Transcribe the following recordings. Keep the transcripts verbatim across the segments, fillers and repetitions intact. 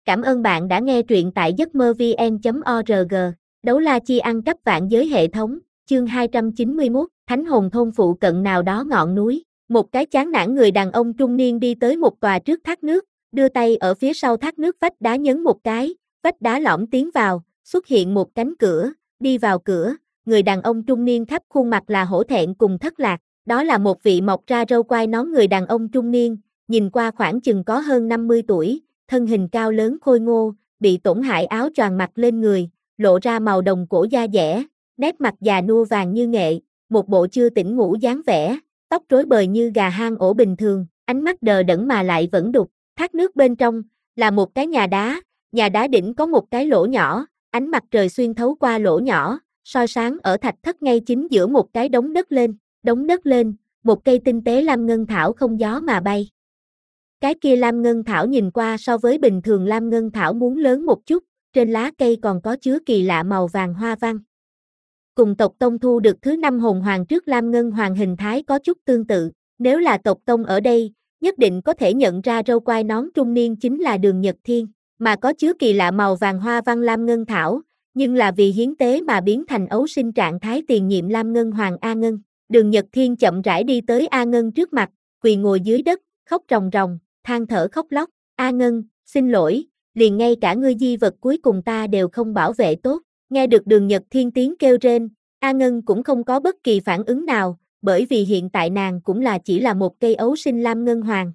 Cảm ơn bạn đã nghe truyện tại giấc mơ vn chấm org. Đấu la chi ăn cắp vạn giới hệ thống, chương hai trăm chín mươi mốt, Thánh hồn thôn phụ cận nào đó ngọn núi. Một cái chán nản người đàn ông trung niên đi tới một tòa trước thác nước, đưa tay ở phía sau thác nước vách đá nhấn một cái, vách đá lõm tiến vào, xuất hiện một cánh cửa, đi vào cửa, người đàn ông trung niên khắp khuôn mặt là hổ thẹn cùng thất lạc, đó là một vị mọc ra râu quai nón người đàn ông trung niên, nhìn qua khoảng chừng có hơn năm mươi tuổi, thân hình cao lớn khôi ngô, bị tổn hại áo choàng mặc lên người, lộ ra màu đồng cổ da dẻ, nét mặt già nua vàng như nghệ, một bộ chưa tỉnh ngủ dáng vẻ, tóc rối bời như gà hang ổ bình thường, ánh mắt đờ đẫn mà lại vẫn đục. Thác nước bên trong là một cái nhà đá, nhà đá đỉnh có một cái lỗ nhỏ, ánh mặt trời xuyên thấu qua lỗ nhỏ, soi sáng ở thạch thất ngay chính giữa một cái đống đất lên, đống đất lên, một cây tinh tế lam ngân thảo không gió mà bay. Cái kia lam ngân thảo nhìn qua so với bình thường lam ngân thảo muốn lớn một chút, trên lá cây còn có chứa kỳ lạ màu vàng hoa văn. Cùng tộc tông thu được thứ năm hồn hoàng trước lam ngân hoàng hình thái có chút tương tự, nếu là tộc tông ở đây, nhất định có thể nhận ra râu quai nón trung niên chính là Đường Nhật Thiên, mà có chứa kỳ lạ màu vàng hoa văn lam ngân thảo, nhưng là vì hiến tế mà biến thành ấu sinh trạng thái tiền nhiệm lam ngân hoàng A Ngân. Đường Nhật Thiên chậm rãi đi tới A Ngân trước mặt, quỳ ngồi dưới đất, khóc ròng ròng, than thở khóc lóc. A Ngân, xin lỗi, liền ngay cả ngươi di vật cuối cùng ta đều không bảo vệ tốt. Nghe được Đường Nhật Thiên tiếng kêu rên, A Ngân cũng không có bất kỳ phản ứng nào, bởi vì hiện tại nàng cũng là chỉ là một cây ấu sinh lam ngân hoàng.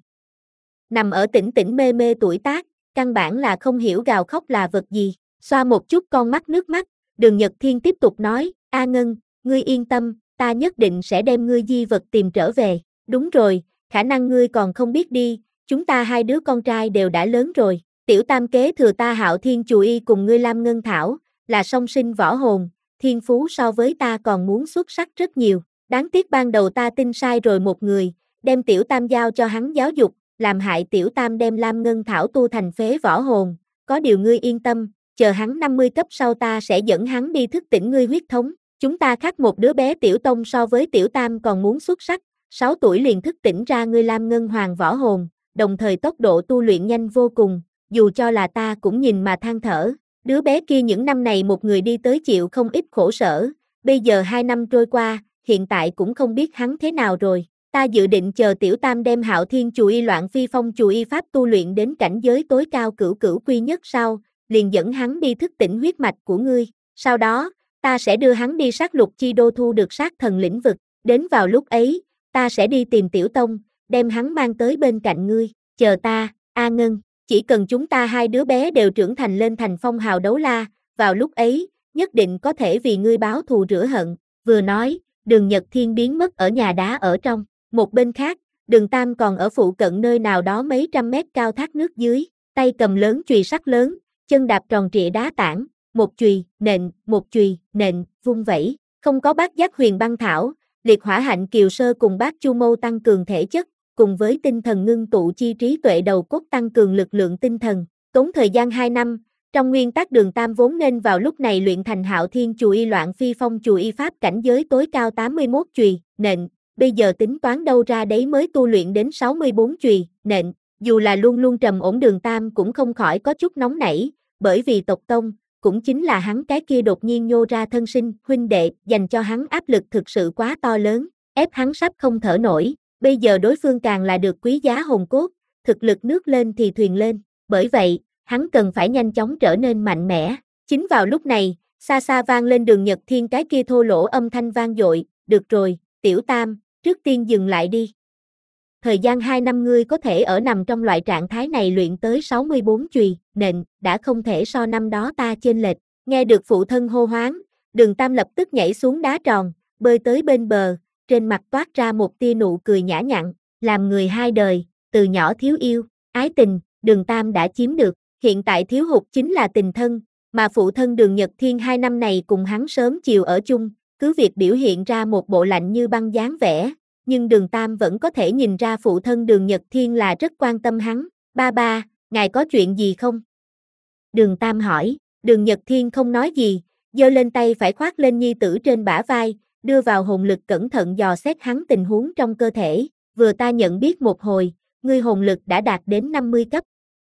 Nằm ở tỉnh tỉnh mê mê tuổi tác, căn bản là không hiểu gào khóc là vật gì. Xoa một chút con mắt nước mắt, Đường Nhật Thiên tiếp tục nói, A Ngân, ngươi yên tâm, ta nhất định sẽ đem ngươi di vật tìm trở về. Đúng rồi, khả năng ngươi còn không biết đi, chúng ta hai đứa con trai đều đã lớn rồi. Tiểu tam kế thừa ta Hạo Thiên Chù Y cùng ngươi Lam Ngân Thảo, là song sinh võ hồn, thiên phú so với ta còn muốn xuất sắc rất nhiều. Đáng tiếc ban đầu ta tin sai rồi một người, đem tiểu tam giao cho hắn giáo dục, làm hại tiểu tam đem Lam Ngân Thảo tu thành phế võ hồn. Có điều ngươi yên tâm, chờ hắn năm mươi cấp sau ta sẽ dẫn hắn đi thức tỉnh ngươi huyết thống. Chúng ta khắc một đứa bé tiểu tông so với tiểu tam còn muốn xuất sắc, sáu tuổi liền thức tỉnh ra ngươi Lam Ngân Hoàng võ hồn, đồng thời tốc độ tu luyện nhanh vô cùng, dù cho là ta cũng nhìn mà than thở. Đứa bé kia những năm này một người đi tới chịu không ít khổ sở, bây giờ hai năm trôi qua, hiện tại cũng không biết hắn thế nào rồi. Ta dự định chờ tiểu tam đem Hạo Thiên Chù Y Loạn Phi Phong Chù Y Pháp tu luyện đến cảnh giới tối cao cửu cửu quy nhất sau, liền dẫn hắn đi thức tỉnh huyết mạch của ngươi. Sau đó, ta sẽ đưa hắn đi sát lục chi đô thu được sát thần lĩnh vực. Đến vào lúc ấy, ta sẽ đi tìm tiểu tông, đem hắn mang tới bên cạnh ngươi. Chờ ta, A Ngân, chỉ cần chúng ta hai đứa bé đều trưởng thành lên thành phong hào đấu la, vào lúc ấy, nhất định có thể vì ngươi báo thù rửa hận. Vừa nói, Đường Nhật Thiên biến mất ở nhà đá ở trong. Một bên khác, Đường Tam còn ở phụ cận nơi nào đó mấy trăm mét cao thác nước dưới, tay cầm lớn chùy sắt lớn, chân đạp tròn trịa đá tảng, một chùy, nện, một chùy, nện, vung vẩy. Không có bát giác huyền băng thảo, liệt hỏa hạnh kiều sơ cùng bát chu mâu tăng cường thể chất, cùng với tinh thần ngưng tụ chi trí tuệ đầu cốt tăng cường lực lượng tinh thần. Tốn thời gian hai năm, trong nguyên tắc Đường Tam vốn nên vào lúc này luyện thành Hạo Thiên Chù Y Loạn Phi Phong Chù Y Pháp cảnh giới tối cao tám mươi mốt chùy, nện, bây giờ tính toán đâu ra đấy mới tu luyện đến sáu mươi bốn chùy, nện. Dù là luôn luôn trầm ổn Đường Tam cũng không khỏi có chút nóng nảy, bởi vì tộc tông, cũng chính là hắn cái kia đột nhiên nhô ra thân sinh, huynh đệ, dành cho hắn áp lực thực sự quá to lớn, ép hắn sắp không thở nổi. Bây giờ đối phương càng là được quý giá hồn cốt, thực lực nước lên thì thuyền lên, bởi vậy, hắn cần phải nhanh chóng trở nên mạnh mẽ. Chính vào lúc này, xa xa vang lên Đường Nhật Thiên cái kia thô lỗ âm thanh vang dội, được rồi, tiểu tam, trước tiên dừng lại đi. Thời gian hai năm ngươi có thể ở nằm trong loại trạng thái này luyện tới sáu mươi bốn chùy, nện, đã không thể so năm đó ta chênh lệch. Nghe được phụ thân hô hoán, Đường Tam lập tức nhảy xuống đá tròn, bơi tới bên bờ, trên mặt toát ra một tia nụ cười nhã nhặn, làm người hai đời, từ nhỏ thiếu yêu, ái tình, Đường Tam đã chiếm được, hiện tại thiếu hụt chính là tình thân, mà phụ thân Đường Nhật Thiên hai năm này cùng hắn sớm chiều ở chung, cứ việc biểu hiện ra một bộ lạnh như băng dáng vẻ, nhưng Đường Tam vẫn có thể nhìn ra phụ thân Đường Nhật Thiên là rất quan tâm hắn. Ba ba, ngài có chuyện gì không? Đường Tam hỏi. Đường Nhật Thiên không nói gì, giơ lên tay phải khoác lên nhi tử trên bả vai, đưa vào hồn lực cẩn thận dò xét hắn tình huống trong cơ thể. Vừa ta nhận biết một hồi, ngươi hồn lực đã đạt đến năm mươi cấp.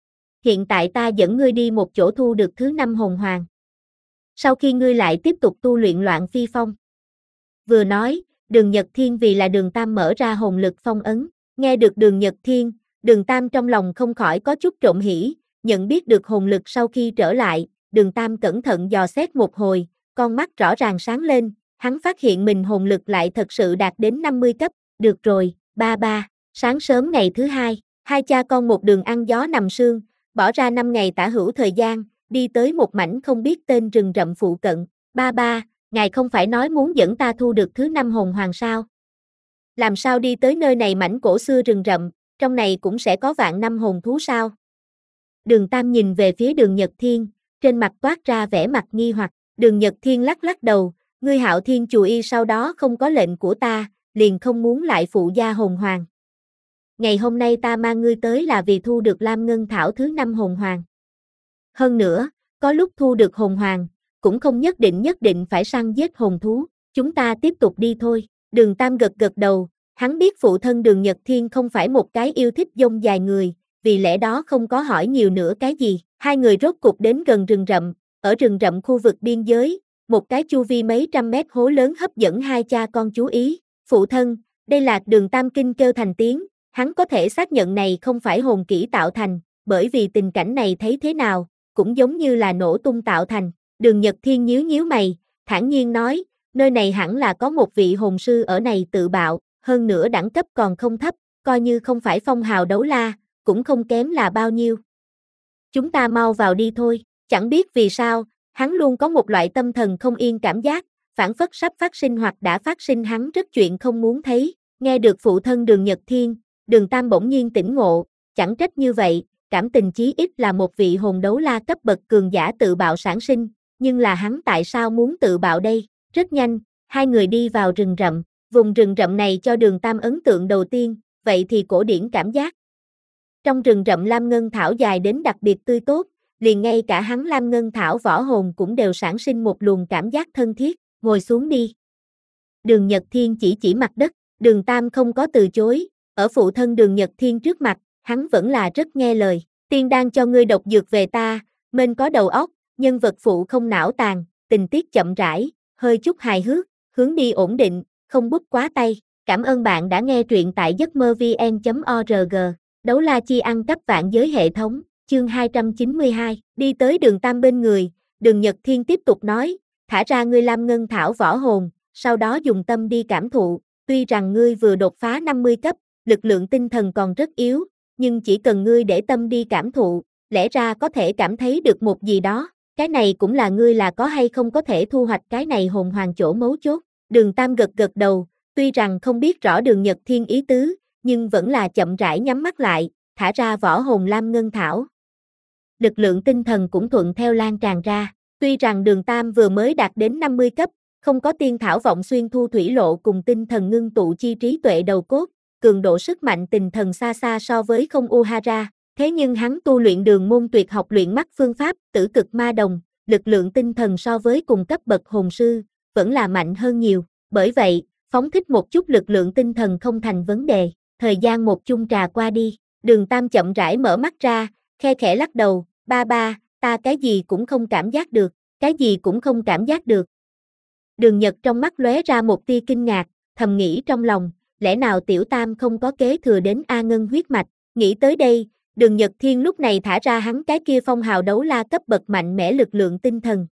hiện tại ta dẫn ngươi đi một chỗ thu được thứ năm hồn hoàng. Sau khi ngươi lại tiếp tục tu luyện Loạn Phi Phong. Vừa nói, Đường Nhật Thiên vì là Đường Tam mở ra hồn lực phong ấn, nghe được Đường Nhật Thiên, Đường Tam trong lòng không khỏi có chút trộm hỉ, nhận biết được hồn lực sau khi trở lại, Đường Tam cẩn thận dò xét một hồi, con mắt rõ ràng sáng lên, hắn phát hiện mình hồn lực lại thật sự đạt đến năm mươi cấp, được rồi, ba ba, sáng sớm ngày thứ hai, hai cha con một đường ăn gió nằm sương, bỏ ra năm ngày tả hữu thời gian, đi tới một mảnh không biết tên rừng rậm phụ cận, ba ba, ngài không phải nói muốn dẫn ta thu được thứ năm hồn hoàng sao? Làm sao đi tới nơi này mảnh cổ xưa rừng rậm, trong này cũng sẽ có vạn năm hồn thú sao? Đường Tam nhìn về phía Đường Nhật Thiên, trên mặt toát ra vẻ mặt nghi hoặc, Đường Nhật Thiên lắc lắc đầu, ngươi Hạo Thiên Chù Y sau đó không có lệnh của ta, liền không muốn lại phụ gia hồn hoàng. Ngày hôm nay ta mang ngươi tới là vì thu được Lam Ngân Thảo thứ năm hồn hoàng. Hơn nữa, có lúc thu được hồn hoàng, cũng không nhất định nhất định phải săn giết hồn thú, chúng ta tiếp tục đi thôi. Đường Tam gật gật đầu, hắn biết phụ thân Đường Nhật Thiên không phải một cái yêu thích dông dài người, vì lẽ đó không có hỏi nhiều nữa cái gì. Hai người rốt cục đến gần rừng rậm, ở rừng rậm khu vực biên giới, một cái chu vi mấy trăm mét hố lớn hấp dẫn hai cha con chú ý. Phụ thân, đây là Đường Tam kinh kêu thành tiếng, hắn có thể xác nhận này không phải hồn kỹ tạo thành, bởi vì tình cảnh này thấy thế nào, cũng giống như là nổ tung tạo thành. Đường Nhật Thiên nhíu nhíu mày, thản nhiên nói, nơi này hẳn là có một vị hồn sư ở này tự bạo, hơn nữa đẳng cấp còn không thấp, coi như không phải phong hào đấu la, cũng không kém là bao nhiêu. Chúng ta mau vào đi thôi, chẳng biết vì sao, hắn luôn có một loại tâm thần không yên cảm giác, phản phất sắp phát sinh hoặc đã phát sinh hắn rất chuyện không muốn thấy, nghe được phụ thân Đường Nhật Thiên, Đường Tam bỗng nhiên tỉnh ngộ, chẳng trách như vậy, cảm tình chí ít là một vị hồn đấu la cấp bậc cường giả tự bạo sản sinh, nhưng là hắn tại sao muốn tự bạo đây? Rất nhanh, hai người đi vào rừng rậm, vùng rừng rậm này cho Đường Tam ấn tượng đầu tiên, vậy thì cổ điển cảm giác. Trong rừng rậm Lam Ngân Thảo dài đến đặc biệt tươi tốt, liền ngay cả hắn Lam Ngân Thảo võ hồn cũng đều sản sinh một luồng cảm giác thân thiết, ngồi xuống đi. Đường Nhật Thiên chỉ chỉ mặt đất, Đường Tam không có từ chối, ở phụ thân Đường Nhật Thiên trước mặt, hắn vẫn là rất nghe lời, tiên đang cho ngươi độc dược về ta, mênh có đầu óc, nhân vật phụ không não tàn, tình tiết chậm rãi, hơi chút hài hước, hướng đi ổn định, không bút quá tay. Cảm ơn bạn đã nghe truyện tại giấc mơ vn chấm org. Đấu la chi ăn cắp vạn giới hệ thống, chương hai trăm chín mươi hai, đi tới Đường Tam bên người, Đường Nhật Thiên tiếp tục nói, thả ra ngươi Lam Ngân Thảo võ hồn, sau đó dùng tâm đi cảm thụ, tuy rằng ngươi vừa đột phá năm mươi cấp, lực lượng tinh thần còn rất yếu, nhưng chỉ cần ngươi để tâm đi cảm thụ, lẽ ra có thể cảm thấy được một gì đó, cái này cũng là ngươi là có hay không có thể thu hoạch cái này hồn hoàng chỗ mấu chốt. Đường Tam gật gật đầu, tuy rằng không biết rõ Đường Nhật Thiên ý tứ, nhưng vẫn là chậm rãi nhắm mắt lại, thả ra võ hồn Lam Ngân Thảo. Lực lượng tinh thần cũng thuận theo lan tràn ra, tuy rằng Đường Tam vừa mới đạt đến năm mươi cấp, không có tiên thảo vọng xuyên thu thủy lộ cùng tinh thần ngưng tụ chi trí tuệ đầu cốt, cường độ sức mạnh tinh thần xa xa so với không Uhara, thế nhưng hắn tu luyện đường môn tuyệt học luyện mắt phương pháp, tử cực ma đồng, lực lượng tinh thần so với cùng cấp bậc hồn sư, vẫn là mạnh hơn nhiều, bởi vậy, phóng thích một chút lực lượng tinh thần không thành vấn đề. Thời gian một chung trà qua đi, Đường Tam chậm rãi mở mắt ra, khe khẽ lắc đầu, ba ba, ta cái gì cũng không cảm giác được, cái gì cũng không cảm giác được. Đường Nhật trong mắt lóe ra một tia kinh ngạc, thầm nghĩ trong lòng, lẽ nào Tiểu Tam không có kế thừa đến A Ngân huyết mạch, nghĩ tới đây, Đường Nhật Thiên lúc này thả ra hắn cái kia phong hào đấu la cấp bậc mạnh mẽ lực lượng tinh thần.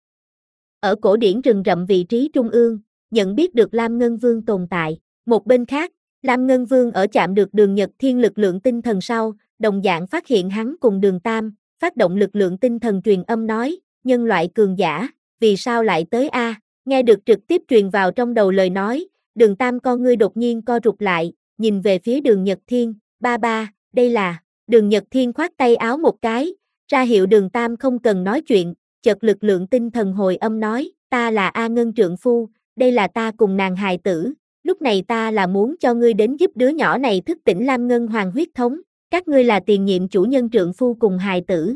Ở cổ điển rừng rậm vị trí trung ương, nhận biết được Lam Ngân Vương tồn tại, một bên khác, Lam Ngân Vương ở chạm được Đường Nhật Thiên lực lượng tinh thần sau, đồng dạng phát hiện hắn cùng Đường Tam, phát động lực lượng tinh thần truyền âm nói, nhân loại cường giả, vì sao lại tới A, nghe được trực tiếp truyền vào trong đầu lời nói, Đường Tam con ngươi đột nhiên co rụt lại, nhìn về phía Đường Nhật Thiên, ba ba, đây là, Đường Nhật Thiên khoát tay áo một cái, ra hiệu Đường Tam không cần nói chuyện, chợt lực lượng tinh thần hồi âm nói, ta là A Ngân trượng phu, đây là ta cùng nàng hài tử. Lúc này ta là muốn cho ngươi đến giúp đứa nhỏ này thức tỉnh Lam Ngân Hoàng huyết thống, các ngươi là tiền nhiệm chủ nhân trượng phu cùng hài tử.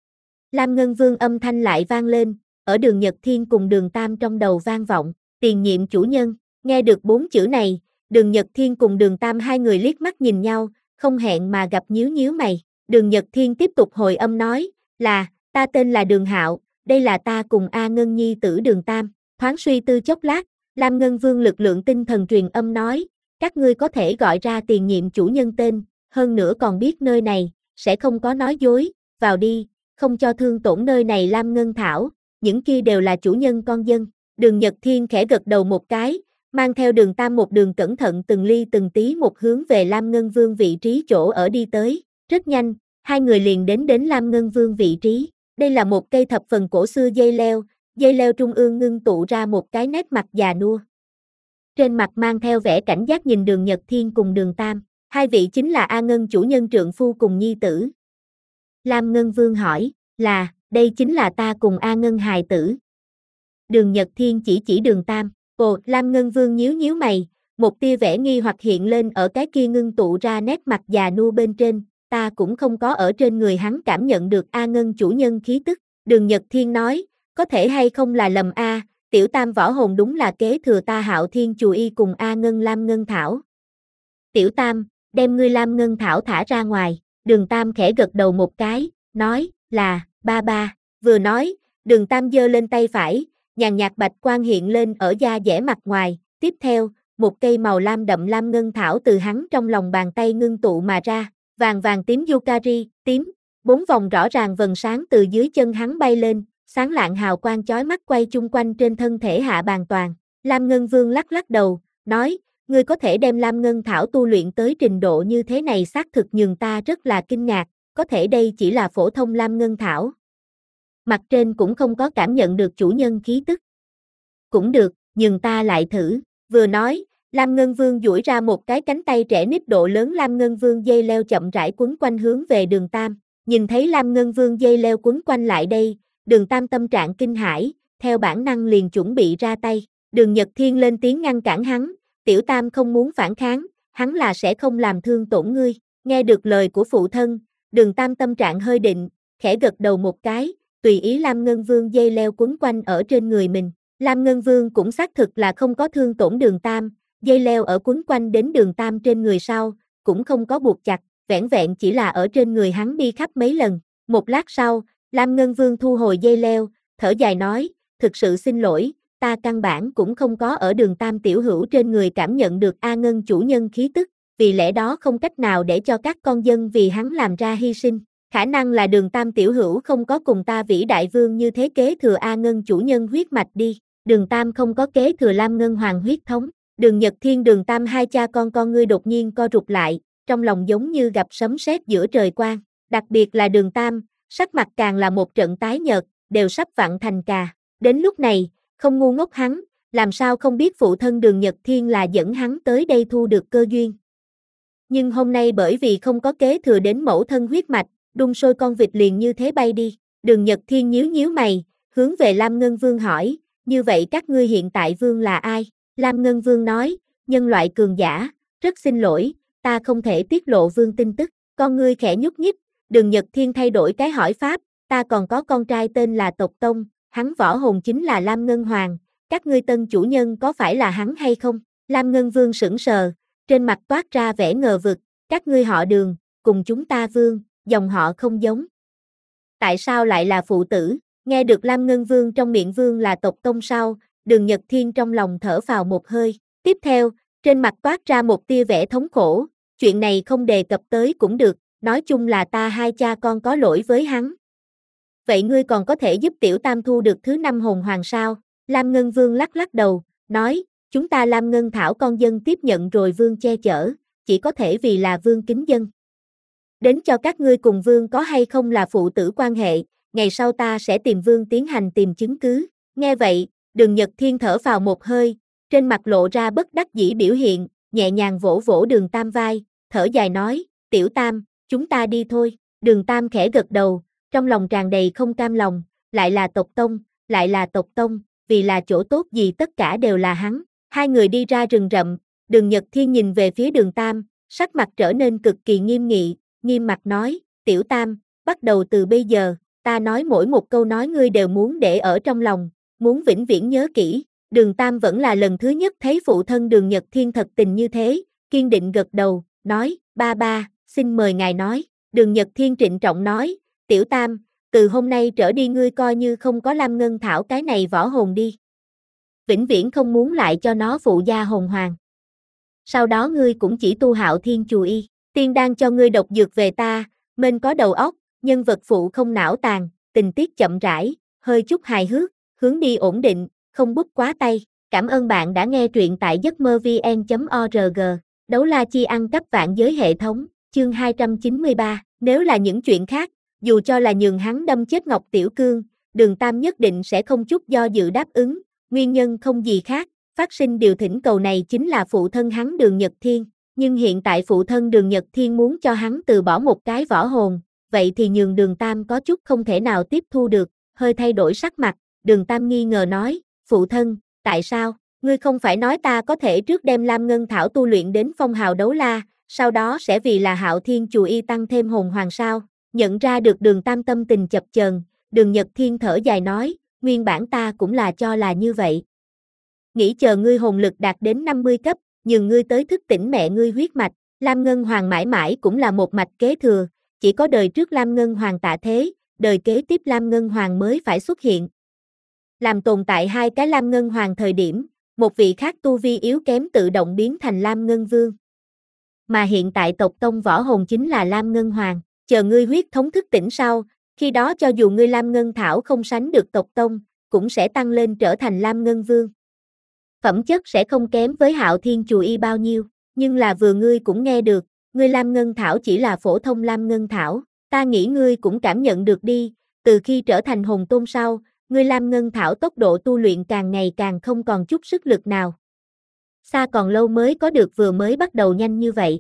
Lam Ngân Vương âm thanh lại vang lên, ở Đường Nhật Thiên cùng Đường Tam trong đầu vang vọng, tiền nhiệm chủ nhân, nghe được bốn chữ này, Đường Nhật Thiên cùng Đường Tam hai người liếc mắt nhìn nhau, không hẹn mà gặp nhíu nhíu mày, Đường Nhật Thiên tiếp tục hồi âm nói, là, ta tên là Đường Hạo, đây là ta cùng A Ngân nhi tử Đường Tam. Thoáng suy tư chốc lát, Lam Ngân Vương lực lượng tinh thần truyền âm nói, các ngươi có thể gọi ra tiền nhiệm chủ nhân tên, hơn nữa còn biết nơi này, sẽ không có nói dối, vào đi, không cho thương tổn nơi này Lam Ngân Thảo, những kia đều là chủ nhân con dân. Đường Nhật Thiên khẽ gật đầu một cái, mang theo Đường Tam một đường cẩn thận từng ly từng tí một hướng về Lam Ngân Vương vị trí chỗ ở đi tới, rất nhanh, hai người liền đến đến Lam Ngân Vương vị trí, đây là một cây thập phần cổ xưa dây leo, dây leo trung ương ngưng tụ ra một cái nét mặt già nua. Trên mặt mang theo vẻ cảnh giác nhìn Đường Nhật Thiên cùng Đường Tam, hai vị chính là A Ngân chủ nhân trượng phu cùng nhi tử. Lam Ngân Vương hỏi, là, đây chính là ta cùng A Ngân hài tử. Đường Nhật Thiên chỉ chỉ Đường Tam, ồ, Lam Ngân Vương nhíu nhíu mày, một tia vẻ nghi hoặc hiện lên ở cái kia ngưng tụ ra nét mặt già nua bên trên, ta cũng không có ở trên người hắn cảm nhận được A Ngân chủ nhân khí tức. Đường Nhật Thiên nói, có thể hay không là lầm A, tiểu Tam võ hồn đúng là kế thừa ta Hạo Thiên Chù Y cùng A Ngân Lam Ngân Thảo. Tiểu Tam, đem ngươi Lam Ngân Thảo thả ra ngoài, Đường Tam khẽ gật đầu một cái, nói, là, ba ba, vừa nói, Đường Tam giơ lên tay phải, nhàn nhạt bạch quang hiện lên ở da dẻ mặt ngoài, tiếp theo, một cây màu lam đậm Lam Ngân Thảo từ hắn trong lòng bàn tay ngưng tụ mà ra, vàng vàng tím Yukari, tím, bốn vòng rõ ràng vầng sáng từ dưới chân hắn bay lên, sáng lạng hào quang chói mắt quay chung quanh trên thân thể hạ bàn toàn. Lam Ngân Vương lắc lắc đầu, nói, ngươi có thể đem Lam Ngân Thảo tu luyện tới trình độ như thế này xác thực nhường ta rất là kinh ngạc, có thể đây chỉ là phổ thông Lam Ngân Thảo. Mặt trên cũng không có cảm nhận được chủ nhân khí tức. Cũng được, nhưng ta lại thử, vừa nói, Lam Ngân Vương duỗi ra một cái cánh tay trẻ nít độ lớn Lam Ngân Vương dây leo chậm rãi quấn quanh hướng về Đường Tam, nhìn thấy Lam Ngân Vương dây leo quấn quanh lại đây, Đường Tam tâm trạng kinh hãi, theo bản năng liền chuẩn bị ra tay, Đường Nhật Thiên lên tiếng ngăn cản hắn, tiểu Tam không muốn phản kháng, hắn là sẽ không làm thương tổn ngươi, nghe được lời của phụ thân, Đường Tam tâm trạng hơi định, khẽ gật đầu một cái, tùy ý Lam Ngân Vương dây leo quấn quanh ở trên người mình, Lam Ngân Vương cũng xác thực là không có thương tổn Đường Tam, dây leo ở quấn quanh đến Đường Tam trên người sau, cũng không có buộc chặt, vẻn vẹn chỉ là ở trên người hắn đi khắp mấy lần, một lát sau, Lam Ngân Vương thu hồi dây leo, thở dài nói, thực sự xin lỗi, ta căn bản cũng không có ở Đường Tam tiểu hữu trên người cảm nhận được A Ngân chủ nhân khí tức, vì lẽ đó không cách nào để cho các con dân vì hắn làm ra hy sinh, khả năng là Đường Tam tiểu hữu không có cùng ta vĩ đại vương như thế kế thừa A Ngân chủ nhân huyết mạch đi, Đường Tam không có kế thừa Lam Ngân hoàng huyết thống, Đường Nhật Thiên Đường Tam hai cha con con ngươi đột nhiên co rụt lại, trong lòng giống như gặp sấm sét giữa trời quang, đặc biệt là Đường Tam, sắc mặt càng là một trận tái nhợt, đều sắp vặn thành cà. Đến lúc này, không ngu ngốc hắn, làm sao không biết phụ thân Đường Nhật Thiên là dẫn hắn tới đây thu được cơ duyên. Nhưng hôm nay bởi vì không có kế thừa đến mẫu thân huyết mạch, đun sôi con vịt liền như thế bay đi. Đường Nhật Thiên nhíu nhíu mày, hướng về Lam Ngân Vương hỏi, như vậy các ngươi hiện tại vương là ai? Lam Ngân Vương nói, nhân loại cường giả, rất xin lỗi, ta không thể tiết lộ vương tin tức, con ngươi khẽ nhúc nhích, Đường Nhật Thiên thay đổi cái hỏi pháp, ta còn có con trai tên là Tộc Tông, hắn võ hồn chính là Lam Ngân Hoàng, các ngươi tân chủ nhân có phải là hắn hay không? Lam Ngân Vương sững sờ, trên mặt toát ra vẻ ngờ vực, các ngươi họ Đường, cùng chúng ta vương, dòng họ không giống. Tại sao lại là phụ tử? Nghe được Lam Ngân Vương trong miệng vương là Tộc Tông sau, Đường Nhật Thiên trong lòng thở phào một hơi, tiếp theo, trên mặt toát ra một tia vẻ thống khổ, chuyện này không đề cập tới cũng được, nói chung là ta hai cha con có lỗi với hắn. Vậy ngươi còn có thể giúp tiểu Tam thu được thứ năm hồn hoàng sao? Lam Ngân Vương lắc lắc đầu, nói, chúng ta Lam Ngân Thảo con dân tiếp nhận rồi vương che chở, chỉ có thể vì là vương kính dân. Đến cho các ngươi cùng vương có hay không là phụ tử quan hệ, ngày sau ta sẽ tìm vương tiến hành tìm chứng cứ. Nghe vậy, Đường Nhật Thiên thở phào một hơi, trên mặt lộ ra bất đắc dĩ biểu hiện, nhẹ nhàng vỗ vỗ Đường Tam vai, thở dài nói, tiểu Tam, chúng ta đi thôi. Đường Tam khẽ gật đầu, trong lòng tràn đầy không cam lòng, lại là Tộc Tông, lại là Tộc Tông, vì là chỗ tốt gì tất cả đều là hắn. Hai người đi ra rừng rậm, Đường Nhật Thiên nhìn về phía Đường Tam, sắc mặt trở nên cực kỳ nghiêm nghị, nghiêm mặt nói, tiểu Tam, bắt đầu từ bây giờ, ta nói mỗi một câu nói ngươi đều muốn để ở trong lòng, muốn vĩnh viễn nhớ kỹ. Đường Tam vẫn là lần thứ nhất thấy phụ thân Đường Nhật Thiên thật tình như thế, kiên định gật đầu, nói, ba ba, xin mời ngài nói. Đường Nhật Thiên trịnh trọng nói, Tiểu Tam, từ hôm nay trở đi ngươi coi như không có Lam Ngân Thảo cái này võ hồn đi. Vĩnh viễn không muốn lại cho nó phụ gia hồn hoàng. Sau đó ngươi cũng chỉ tu Hạo Thiên Chù Y, tiên đang cho ngươi độc dược về ta, mênh có đầu óc, nhân vật phụ không não tàn, tình tiết chậm rãi, hơi chút hài hước, hướng đi ổn định, không bút quá tay. Cảm ơn bạn đã nghe truyện tại giấc mơ vê en chấm org. Đấu la chi ăn cắp vạn giới hệ thống, chương hai trăm chín mươi ba. Nếu là những chuyện khác, dù cho là nhường hắn đâm chết Ngọc Tiểu Cương, Đường Tam nhất định sẽ không chút do dự đáp ứng, nguyên nhân không gì khác, phát sinh điều thỉnh cầu này chính là phụ thân hắn Đường Nhật Thiên, nhưng hiện tại phụ thân Đường Nhật Thiên muốn cho hắn từ bỏ một cái võ hồn, vậy thì nhường Đường Tam có chút không thể nào tiếp thu được, hơi thay đổi sắc mặt, Đường Tam nghi ngờ nói, phụ thân, tại sao, ngươi không phải nói ta có thể trước đem Lam Ngân Thảo tu luyện đến phong hào đấu la, sau đó sẽ vì là Hạo Thiên Chù Y tăng thêm hồn hoàng sao, nhận ra được Đường Tam tâm tình chập chờn, Đường Nhật Thiên thở dài nói, nguyên bản ta cũng là cho là như vậy. Nghĩ chờ ngươi hồn lực đạt đến năm mươi cấp, nhường ngươi tới thức tỉnh mẹ ngươi huyết mạch, Lam Ngân Hoàng mãi mãi cũng là một mạch kế thừa, chỉ có đời trước Lam Ngân Hoàng tạ thế, đời kế tiếp Lam Ngân Hoàng mới phải xuất hiện. Làm tồn tại hai cái Lam Ngân Hoàng thời điểm, một vị khác tu vi yếu kém tự động biến thành Lam Ngân Vương. Mà hiện tại tộc tông võ hồn chính là Lam Ngân Hoàng, chờ ngươi huyết thống thức tỉnh sau, khi đó cho dù ngươi Lam Ngân Thảo không sánh được tộc tông, cũng sẽ tăng lên trở thành Lam Ngân Vương. Phẩm chất sẽ không kém với Hạo Thiên Chù Y bao nhiêu, nhưng là vừa ngươi cũng nghe được, ngươi Lam Ngân Thảo chỉ là phổ thông Lam Ngân Thảo, ta nghĩ ngươi cũng cảm nhận được đi, từ khi trở thành hồn tôn sau, ngươi Lam Ngân Thảo tốc độ tu luyện càng ngày càng không còn chút sức lực nào. Xa còn lâu mới có được vừa mới bắt đầu nhanh như vậy.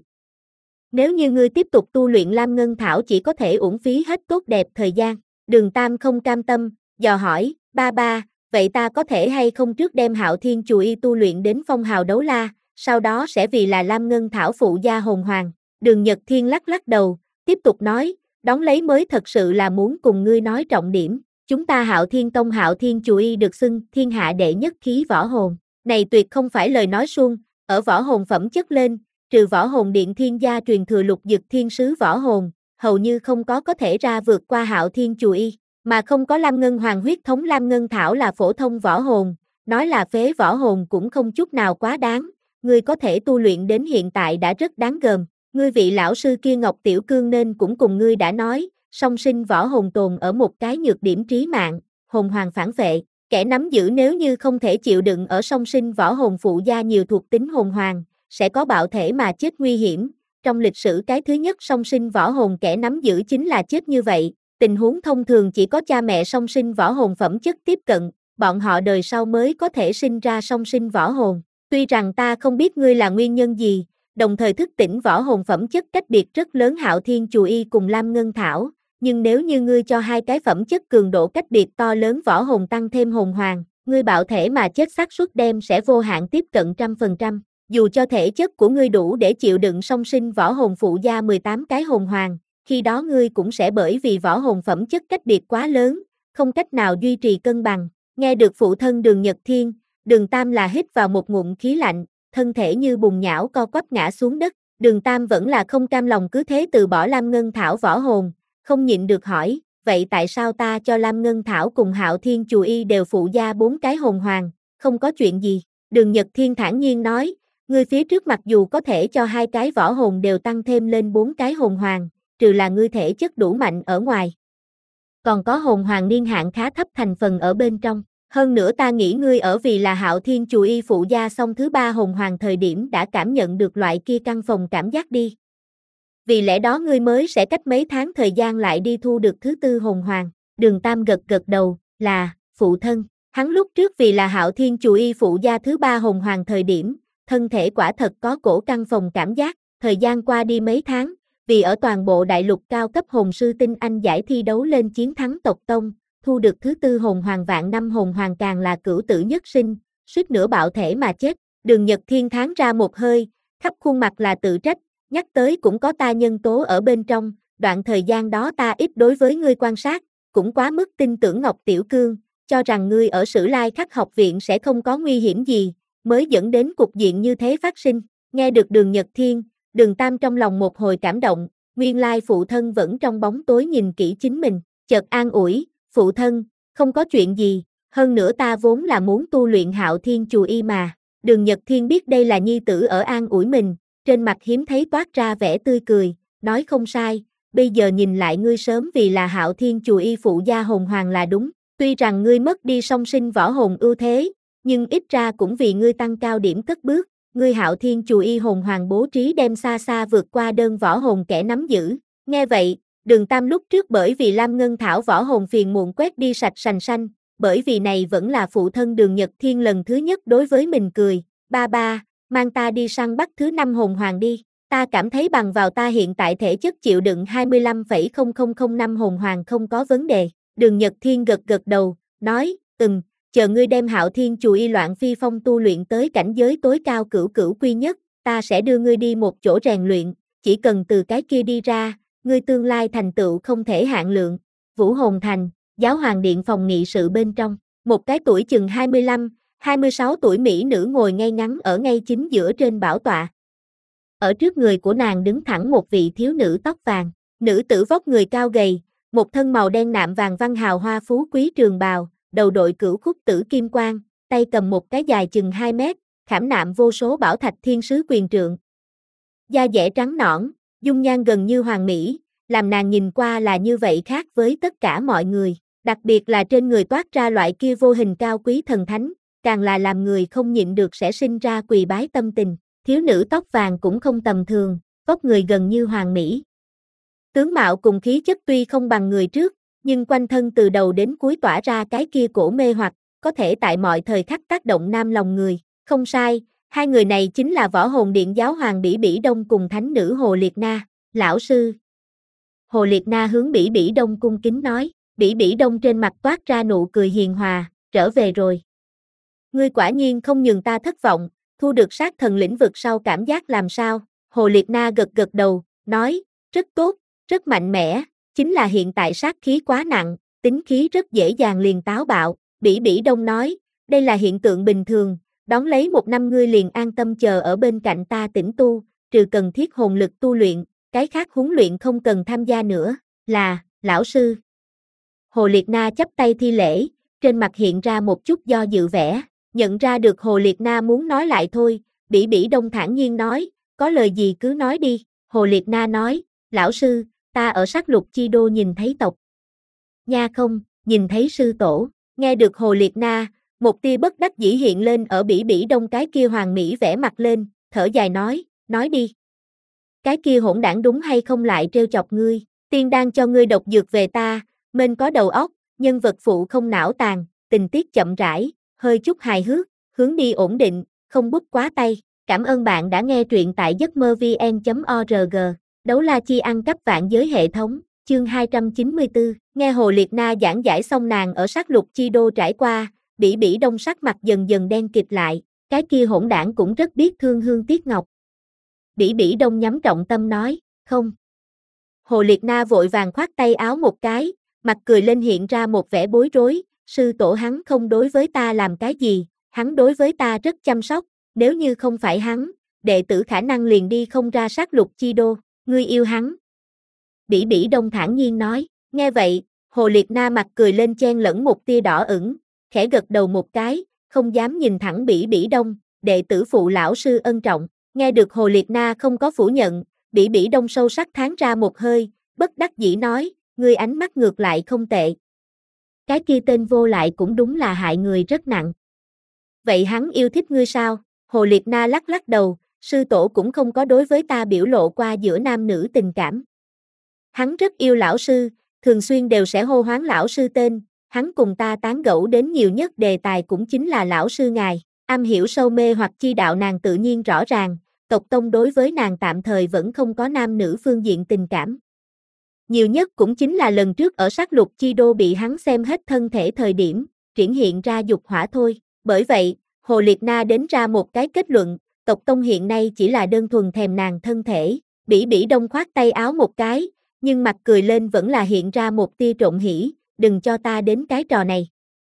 Nếu như ngươi tiếp tục tu luyện Lam Ngân Thảo chỉ có thể uổng phí hết tốt đẹp thời gian. Đường Tam không cam tâm, dò hỏi, ba ba, vậy ta có thể hay không trước đem Hạo Thiên Chù Y tu luyện đến phong hào đấu la, sau đó sẽ vì là Lam Ngân Thảo phụ gia hồn hoàng. Đường Nhật Thiên lắc lắc đầu, tiếp tục nói, đón lấy mới thật sự là muốn cùng ngươi nói trọng điểm. Chúng ta Hạo Thiên Tông Hạo Thiên Chù Y được xưng thiên hạ đệ nhất khí võ hồn. Này tuyệt không phải lời nói suông, ở võ hồn phẩm chất lên, trừ võ hồn điện thiên gia truyền thừa lục dực thiên sứ võ hồn, hầu như không có có thể ra vượt qua Hạo Thiên Chù Y, mà không có Lam Ngân Hoàng huyết thống Lam Ngân Thảo là phổ thông võ hồn, nói là phế võ hồn cũng không chút nào quá đáng, ngươi có thể tu luyện đến hiện tại đã rất đáng gờm, ngươi vị lão sư kia Ngọc Tiểu Cương nên cũng cùng ngươi đã nói, song sinh võ hồn tồn ở một cái nhược điểm trí mạng, hồn hoàng phản vệ, kẻ nắm giữ nếu như không thể chịu đựng ở song sinh võ hồn phụ gia nhiều thuộc tính hồn hoàng, sẽ có bạo thể mà chết nguy hiểm. Trong lịch sử cái thứ nhất song sinh võ hồn kẻ nắm giữ chính là chết như vậy, tình huống thông thường chỉ có cha mẹ song sinh võ hồn phẩm chất tiếp cận, bọn họ đời sau mới có thể sinh ra song sinh võ hồn. Tuy rằng ta không biết ngươi là nguyên nhân gì, đồng thời thức tỉnh võ hồn phẩm chất cách biệt rất lớn Hạo Thiên Chù Y cùng Lam Ngân Thảo, nhưng nếu như ngươi cho hai cái phẩm chất cường độ cách biệt to lớn võ hồn tăng thêm hồn hoàng, ngươi bạo thể mà chết xác suất đem sẽ vô hạn tiếp cận trăm phần trăm. Dù cho thể chất của ngươi đủ để chịu đựng song sinh võ hồn phụ gia mười tám cái hồn hoàng, khi đó ngươi cũng sẽ bởi vì võ hồn phẩm chất cách biệt quá lớn, không cách nào duy trì cân bằng. Nghe được phụ thân Đường Nhật Thiên, Đường Tam là hít vào một ngụm khí lạnh, thân thể như bùn nhão co quắp ngã xuống đất. Đường Tam vẫn là không cam lòng cứ thế từ bỏ Lam Ngân Thảo võ hồn, không nhịn được hỏi, vậy tại sao ta cho Lam Ngân Thảo cùng Hạo Thiên Chù Y đều phụ gia bốn cái hồn hoàng, không có chuyện gì. Đường Nhật Thiên thản nhiên nói, ngươi phía trước mặc dù có thể cho hai cái võ hồn đều tăng thêm lên bốn cái hồn hoàng, trừ là ngươi thể chất đủ mạnh ở ngoài. Còn có hồn hoàng niên hạn khá thấp thành phần ở bên trong. Hơn nữa ta nghĩ ngươi ở vì là Hạo Thiên Chù Y phụ gia xong thứ ba hồn hoàng thời điểm đã cảm nhận được loại kia căng phòng cảm giác đi. Vì lẽ đó ngươi mới sẽ cách mấy tháng thời gian lại đi thu được thứ tư hồn hoàng. Đường Tam gật gật đầu, là, phụ thân. Hắn lúc trước vì là Hạo Thiên Chù Y phụ gia thứ ba hồn hoàng thời điểm, thân thể quả thật có cổ căng phòng cảm giác. Thời gian qua đi mấy tháng, vì ở toàn bộ đại lục cao cấp hồn sư tinh anh giải thi đấu lên chiến thắng tộc tông, thu được thứ tư hồn hoàng vạn năm hồn hoàng càng là cửu tử nhất sinh, suýt nữa bạo thể mà chết. Đường Nhật Thiên thán ra một hơi, khắp khuôn mặt là tự trách, nhắc tới cũng có ta nhân tố ở bên trong, đoạn thời gian đó ta ít đối với ngươi quan sát, cũng quá mức tin tưởng Ngọc Tiểu Cương, cho rằng ngươi ở Sử Lai Khắc học viện sẽ không có nguy hiểm gì, mới dẫn đến cục diện như thế phát sinh. Nghe được Đường Nhật Thiên, Đường Tam trong lòng một hồi cảm động, nguyên lai phụ thân vẫn trong bóng tối nhìn kỹ chính mình, chợt an ủi, phụ thân, không có chuyện gì, hơn nữa ta vốn là muốn tu luyện Hạo Thiên Chù Y mà. Đường Nhật Thiên biết đây là nhi tử ở an ủi mình, trên mặt hiếm thấy toát ra vẻ tươi cười, nói không sai, bây giờ nhìn lại ngươi sớm vì là Hạo Thiên Chù Y phụ gia hồn hoàng là đúng, tuy rằng ngươi mất đi song sinh võ hồn ưu thế, nhưng ít ra cũng vì ngươi tăng cao điểm cất bước, ngươi Hạo Thiên Chù Y hồn hoàng bố trí đem xa xa vượt qua đơn võ hồn kẻ nắm giữ. Nghe vậy, Đường Tam lúc trước bởi vì Lam Ngân Thảo võ hồn phiền muộn quét đi sạch sành xanh, bởi vì này vẫn là phụ thân Đường Nhật Thiên lần thứ nhất đối với mình cười, ba ba, mang ta đi săn bắt thứ năm hồn hoàng đi, ta cảm thấy bằng vào ta hiện tại thể chất chịu đựng hai mươi lăm phẩy không không không năm hồn hoàng không có vấn đề. Đường Nhật Thiên gật gật đầu, nói, ừm, chờ ngươi đem Hạo Thiên Chù Y loạn phi phong tu luyện tới cảnh giới tối cao cửu cửu quy nhất, ta sẽ đưa ngươi đi một chỗ rèn luyện, chỉ cần từ cái kia đi ra, ngươi tương lai thành tựu không thể hạn lượng. Vũ Hồn Thành, Giáo Hoàng Điện phòng nghị sự bên trong, một cái tuổi chừng hai mươi lăm, hai mươi sáu tuổi mỹ nữ ngồi ngay ngắn ở ngay chính giữa trên bảo tọa. Ở trước người của nàng đứng thẳng một vị thiếu nữ tóc vàng, nữ tử vóc người cao gầy, một thân màu đen nạm vàng văn hào hoa phú quý trường bào, đầu đội cửu khúc tử kim quang, tay cầm một cái dài chừng hai mét, khảm nạm vô số bảo thạch thiên sứ quyền trượng. Da dẻ trắng nõn, dung nhan gần như hoàn mỹ, làm nàng nhìn qua là như vậy khác với tất cả mọi người, đặc biệt là trên người toát ra loại kia vô hình cao quý thần thánh, càng là làm người không nhịn được sẽ sinh ra quỳ bái tâm tình. Thiếu nữ tóc vàng cũng không tầm thường, vóc người gần như hoàn mỹ. Tướng mạo cùng khí chất tuy không bằng người trước, nhưng quanh thân từ đầu đến cuối tỏa ra cái kia cổ mê hoặc, có thể tại mọi thời khắc tác động nam lòng người. Không sai, hai người này chính là Võ Hồn Điện giáo hoàng Bỉ Bỉ Đông cùng thánh nữ Hồ Liệt Na. Lão sư. Hồ Liệt Na hướng Bỉ Bỉ Đông cung kính nói, Bỉ Bỉ Đông trên mặt toát ra nụ cười hiền hòa, trở về rồi. Ngươi quả nhiên không nhường ta thất vọng, thu được sát thần lĩnh vực sau cảm giác làm sao? Hồ Liệt Na gật gật đầu, nói, rất tốt, rất mạnh mẽ, chính là hiện tại sát khí quá nặng, tính khí rất dễ dàng liền táo bạo. Bỉ Bỉ Đông nói, đây là hiện tượng bình thường, đón lấy một năm ngươi liền an tâm chờ ở bên cạnh ta tĩnh tu, trừ cần thiết hồn lực tu luyện, cái khác huấn luyện không cần tham gia nữa, là, lão sư. Hồ Liệt Na chắp tay thi lễ, trên mặt hiện ra một chút do dự vẻ, nhận ra được Hồ Liệt Na muốn nói lại thôi, Bỉ Bỉ Đông thản nhiên nói, có lời gì cứ nói đi. Hồ Liệt Na nói, lão sư, ta ở Sát Lục Chi Đô nhìn thấy tộc nha không, nhìn thấy sư tổ. Nghe được Hồ Liệt Na, một tia bất đắc dĩ hiện lên ở Bỉ Bỉ Đông cái kia hoàng mỹ vẻ mặt lên, thở dài nói, nói đi. Cái kia hỗn đảng đúng hay không lại trêu chọc ngươi, tiên đang cho ngươi độc dược về ta, mênh có đầu óc, nhân vật phụ không não tàn, tình tiết chậm rãi, hơi chút hài hước, hướng đi ổn định, không bút quá tay. Cảm ơn bạn đã nghe truyện tại giấc mơ vn chấm org. Đấu la chi ăn cắp vạn giới hệ thống, chương hai trăm chín mươi tư. Nghe Hồ Liệt Na giảng giải xong nàng ở Sát Lục Chi Đô trải qua, Bỉ Bỉ Đông sắc mặt dần dần đen kịt lại, cái kia hỗn đảng cũng rất biết thương Hương Tiếc Ngọc. Bỉ Bỉ Đông nhắm trọng tâm nói, không. Hồ Liệt Na vội vàng khoát tay áo một cái, mặt cười lên hiện ra một vẻ bối rối, sư tổ hắn không đối với ta làm cái gì, hắn đối với ta rất chăm sóc, nếu như không phải hắn, đệ tử khả năng liền đi không ra Sát Lục Chi Đô, ngươi yêu hắn. Bỉ Bỉ Đông thản nhiên nói, nghe vậy, Hồ Liệt Na mặt cười lên chen lẫn một tia đỏ ửng, khẽ gật đầu một cái, không dám nhìn thẳng Bỉ Bỉ Đông, đệ tử phụ lão sư ân trọng. Nghe được Hồ Liệt Na không có phủ nhận, Bỉ Bỉ Đông sâu sắc thán ra một hơi, bất đắc dĩ nói, ngươi ánh mắt ngược lại không tệ. Cái kia tên vô lại cũng đúng là hại người rất nặng. Vậy hắn yêu thích ngươi sao? Hồ Liệt Na lắc lắc đầu, sư tổ cũng không có đối với ta biểu lộ qua giữa nam nữ tình cảm. Hắn rất yêu lão sư, thường xuyên đều sẽ hô hoán lão sư tên, hắn cùng ta tán gẫu đến nhiều nhất đề tài cũng chính là lão sư ngài, am hiểu sâu mê hoặc chi đạo nàng tự nhiên rõ ràng, tộc tông đối với nàng tạm thời vẫn không có nam nữ phương diện tình cảm. Nhiều nhất cũng chính là lần trước ở Sát Lục Chi Đô bị hắn xem hết thân thể thời điểm, triển hiện ra dục hỏa thôi, bởi vậy, Hồ Liệt Na đến ra một cái kết luận, tộc tông hiện nay chỉ là đơn thuần thèm nàng thân thể. Bỉ Bỉ Đông khoát tay áo một cái, nhưng mặt cười lên vẫn là hiện ra một tia trộn hỉ, đừng cho ta đến cái trò này.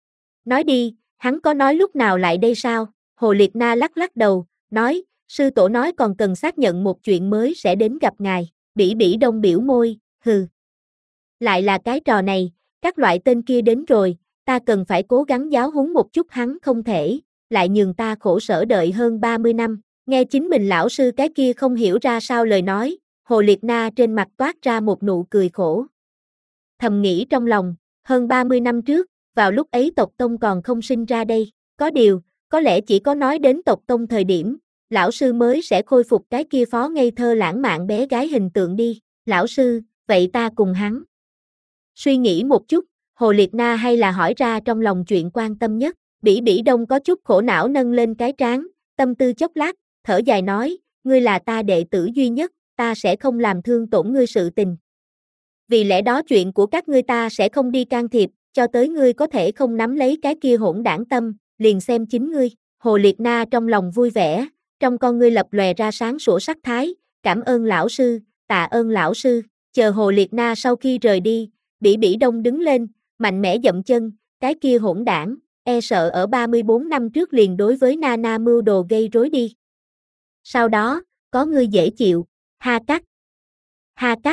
Nói đi, hắn có nói lúc nào lại đây sao? Hồ Liệt Na lắc lắc đầu, nói, sư tổ nói còn cần xác nhận một chuyện mới sẽ đến gặp ngài. Bỉ Bỉ Đông biểu môi, hừ. Lại là cái trò này, các loại tên kia đến rồi, ta cần phải cố gắng giáo huấn một chút hắn không thể, lại nhường ta khổ sở đợi hơn ba mươi năm. Nghe chính mình lão sư cái kia không hiểu ra sao lời nói, Hồ Liệt Na trên mặt toát ra một nụ cười khổ. Thầm nghĩ trong lòng, hơn ba mươi năm trước, vào lúc ấy tộc tông còn không sinh ra đây, có điều, có lẽ chỉ có nói đến tộc tông thời điểm, lão sư mới sẽ khôi phục cái kia phó ngây thơ lãng mạn bé gái hình tượng đi, lão sư, vậy ta cùng hắn. Suy nghĩ một chút, Hồ Liệt Na hay là hỏi ra trong lòng chuyện quan tâm nhất, Bỉ Bỉ Đông có chút khổ não nâng lên cái trán, tâm tư chốc lát, thở dài nói, ngươi là ta đệ tử duy nhất, ta sẽ không làm thương tổn ngươi sự tình. Vì lẽ đó chuyện của các ngươi ta sẽ không đi can thiệp, cho tới ngươi có thể không nắm lấy cái kia hỗn đảng tâm, liền xem chính ngươi. Hồ Liệt Na trong lòng vui vẻ, trong con ngươi lập lòe ra sáng sủa sắc thái, cảm ơn lão sư, tạ ơn lão sư. Chờ Hồ Liệt Na sau khi rời đi, Bỉ Bỉ Đông đứng lên, mạnh mẽ dậm chân, cái kia hỗn đảng, e sợ ở ba mươi bốn năm trước liền đối với Nana mưu đồ gây rối đi. Sau đó, có ngươi dễ chịu, ha cắt, ha cắt,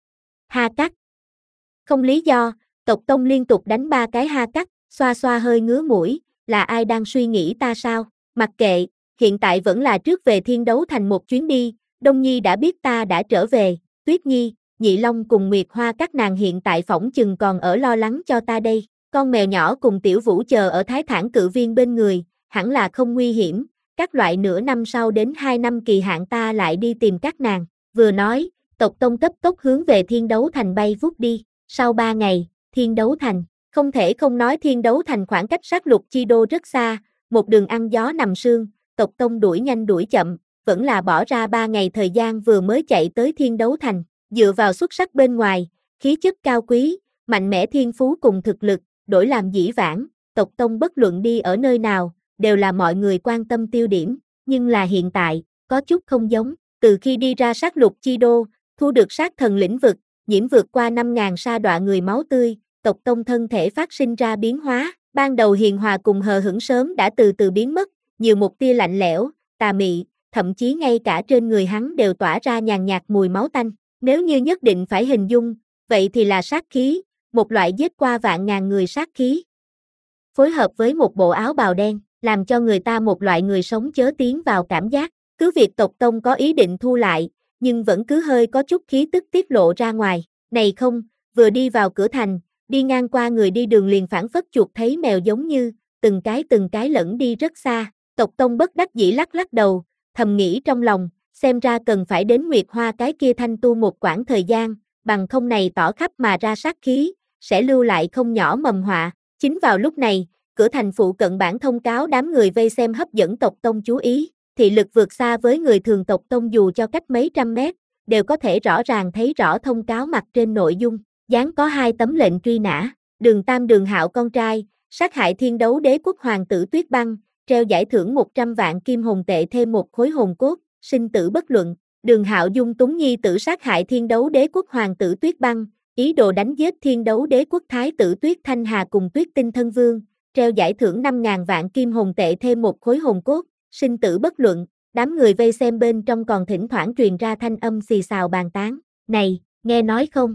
ha cắt. Không lý do, tộc tông liên tục đánh ba cái ha cắt, xoa xoa hơi ngứa mũi, là ai đang suy nghĩ ta sao? Mặc kệ, hiện tại vẫn là trước về Thiên Đấu Thành một chuyến đi, Đông Nhi đã biết ta đã trở về, Tuyết Nhi, Nhị Long cùng Nguyệt Hoa các nàng hiện tại phỏng chừng còn ở lo lắng cho ta đây, con mèo nhỏ cùng Tiểu Vũ chờ ở Thái Thản Cự Viên bên người, hẳn là không nguy hiểm, các loại nửa năm sau đến hai năm kỳ hạn ta lại đi tìm các nàng, vừa nói, tộc tông cấp tốc hướng về Thiên Đấu Thành bay vút đi, sau ba ngày, Thiên Đấu Thành, không thể không nói Thiên Đấu Thành khoảng cách sát lục chi đô rất xa, một đường ăn gió nằm sương, tộc tông đuổi nhanh đuổi chậm, vẫn là bỏ ra ba ngày thời gian vừa mới chạy tới Thiên Đấu Thành, dựa vào xuất sắc bên ngoài, khí chất cao quý, mạnh mẽ thiên phú cùng thực lực, đổi làm dĩ vãng, tộc tông bất luận đi ở nơi nào, đều là mọi người quan tâm tiêu điểm, nhưng là hiện tại, có chút không giống, từ khi đi ra sát lục chi đô, thu được sát thần lĩnh vực, nhiễm vượt qua năm ngàn sa đọa người máu tươi, tộc tông thân thể phát sinh ra biến hóa, ban đầu hiền hòa cùng hờ hững sớm đã từ từ biến mất, nhiều một tia lạnh lẽo, tà mị, thậm chí ngay cả trên người hắn đều tỏa ra nhàn nhạt mùi máu tanh, nếu như nhất định phải hình dung, vậy thì là sát khí, một loại giết qua vạn ngàn người sát khí. Phối hợp với một bộ áo bào đen, làm cho người ta một loại người sống chớ tiến vào cảm giác, cứ việc tộc tông có ý định thu lại, nhưng vẫn cứ hơi có chút khí tức tiết lộ ra ngoài, này không, vừa đi vào cửa thành, đi ngang qua người đi đường liền phản phất chuột thấy mèo giống như, từng cái từng cái lẫn đi rất xa, tộc tông bất đắc dĩ lắc lắc đầu, thầm nghĩ trong lòng, xem ra cần phải đến Nguyệt Hoa cái kia thanh tu một quãng thời gian, bằng không này tỏ khắp mà ra sát khí, sẽ lưu lại không nhỏ mầm họa. Chính vào lúc này, cửa thành phụ cận bản thông cáo đám người vây xem hấp dẫn tộc tông chú ý, thị lực vượt xa với người thường tộc tông dù cho cách mấy trăm mét, đều có thể rõ ràng thấy rõ thông cáo mặt trên nội dung, dán có hai tấm lệnh truy nã, Đường Tam Đường Hạo con trai, sát hại Thiên Đấu Đế quốc hoàng tử Tuyết Băng, treo giải thưởng một trăm vạn kim hồn tệ thêm một khối hồn cốt, sinh tử bất luận, Đường Hạo dung túng nhi tử sát hại Thiên Đấu Đế quốc hoàng tử Tuyết Băng, ý đồ đánh giết Thiên Đấu Đế quốc thái tử Tuyết Thanh Hà cùng Tuyết Tinh thân vương, treo giải thưởng năm ngàn vạn kim hồn tệ thêm một khối hồn cốt, sinh tử bất luận, đám người vây xem bên trong còn thỉnh thoảng truyền ra thanh âm xì xào bàn tán, này, nghe nói không?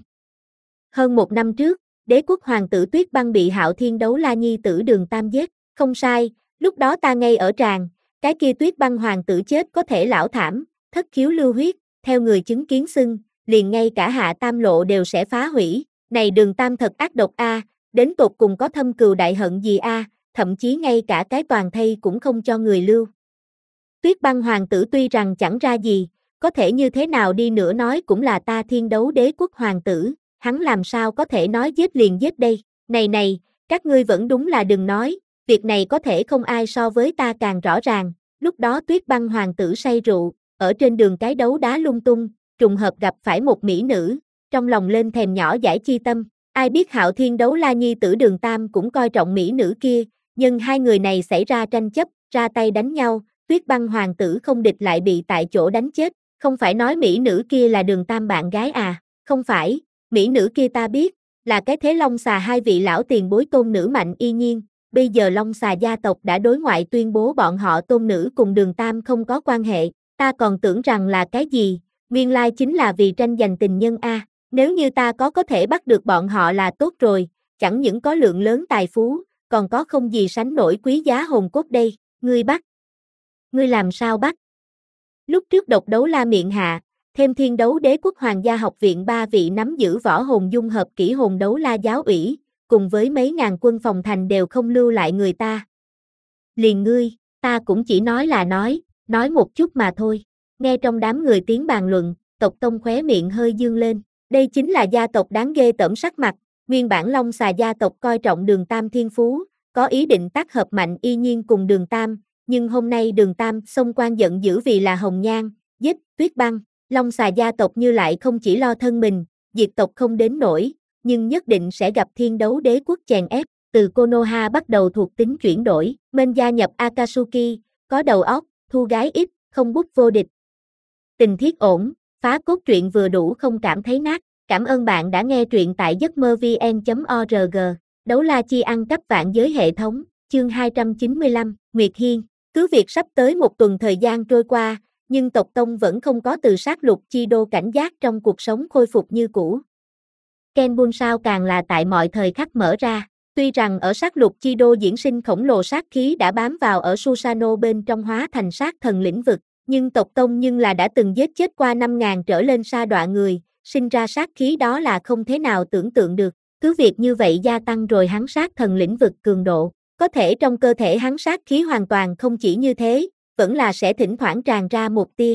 Hơn một năm trước, đế quốc hoàng tử Tuyết Băng bị Hạo Thiên Đấu La nhi tử Đường Tam giết, không sai, lúc đó ta ngay ở tràng, cái kia Tuyết Băng hoàng tử chết có thể lão thảm, thất khiếu lưu huyết, theo người chứng kiến xưng, liền ngay cả Hạ Tam Lộ đều sẽ phá hủy, này Đường Tam thật ác độc a, à, đến tột cùng có thâm cừu đại hận gì a, à, thậm chí ngay cả cái toàn thây cũng không cho người lưu. Tuyết Băng hoàng tử tuy rằng chẳng ra gì, có thể như thế nào đi nữa nói cũng là ta Thiên Đấu Đế quốc hoàng tử, hắn làm sao có thể nói giết liền giết đây, này này, các ngươi vẫn đúng là đừng nói, việc này có thể không ai so với ta càng rõ ràng, lúc đó Tuyết Băng hoàng tử say rượu, ở trên đường cái đấu đá lung tung, trùng hợp gặp phải một mỹ nữ, trong lòng lên thèm nhỏ giải chi tâm, ai biết Hạo Thiên Đấu La nhi tử Đường Tam cũng coi trọng mỹ nữ kia, nhưng hai người này xảy ra tranh chấp, ra tay đánh nhau, Tuyết Băng hoàng tử không địch lại bị tại chỗ đánh chết, không phải nói mỹ nữ kia là Đường Tam bạn gái à, không phải, mỹ nữ kia ta biết, là cái thế Long Xà hai vị lão tiền bối tôn nữ Mạnh Y Nhiên, bây giờ Long Xà gia tộc đã đối ngoại tuyên bố bọn họ tôn nữ cùng Đường Tam không có quan hệ, ta còn tưởng rằng là cái gì, Nguyên lai chính là vì tranh giành tình nhân a. Nếu như ta có có thể bắt được bọn họ là tốt rồi, chẳng những có lượng lớn tài phú, còn có không gì sánh nổi quý giá hồn cốt đây, ngươi bắt. Ngươi làm sao bắt? Lúc trước độc đấu la miệng hạ, thêm thiên đấu đế quốc hoàng gia học viện ba vị nắm giữ võ hồn dung hợp kỹ hồn đấu la giáo ủy, cùng với mấy ngàn quân phòng thành đều không lưu lại người ta. Liền ngươi, ta cũng chỉ nói là nói, nói một chút mà thôi. Nghe trong đám người tiếng bàn luận, Tộc Tông khóe miệng hơi dương lên. Đây chính là gia tộc đáng ghê tởm sắc mặt, nguyên bản Long Xà gia tộc coi trọng Đường Tam thiên phú, có ý định tác hợp mạnh y nhiên cùng Đường Tam, nhưng hôm nay Đường Tam xông quan giận dữ vì là hồng nhan, giết Tuyết Băng, Long Xà gia tộc như lại không chỉ lo thân mình, diệt tộc không đến nổi, nhưng nhất định sẽ gặp thiên đấu đế quốc chèn ép, từ Konoha bắt đầu thuộc tính chuyển đổi, bên gia nhập Akatsuki, có đầu óc, thu gái ít, không bút vô địch. Tình thiết ổn, phá cốt truyện vừa đủ không cảm thấy nát. Cảm ơn bạn đã nghe truyện tại giấc mơ vn chấm org. Đấu la chi ăn cắp vạn giới hệ thống, chương hai trăm chín mươi lăm, Nguyệt Hiên. Cứ việc sắp tới một tuần thời gian trôi qua, nhưng tộc Tông vẫn không có từ sát lục chi đô cảnh giác trong cuộc sống khôi phục như cũ. Ken Bunsao càng là tại mọi thời khắc mở ra. Tuy rằng ở sát lục chi đô diễn sinh khổng lồ sát khí đã bám vào ở Susano bên trong hóa thành sát thần lĩnh vực, nhưng tộc Tông nhưng là đã từng giết chết qua năm ngàn trở lên sa đọa người, sinh ra sát khí đó là không thể nào tưởng tượng được. Cứ việc như vậy gia tăng rồi hắn sát thần lĩnh vực cường độ, có thể trong cơ thể hắn sát khí hoàn toàn không chỉ như thế, vẫn là sẽ thỉnh thoảng tràn ra một tia.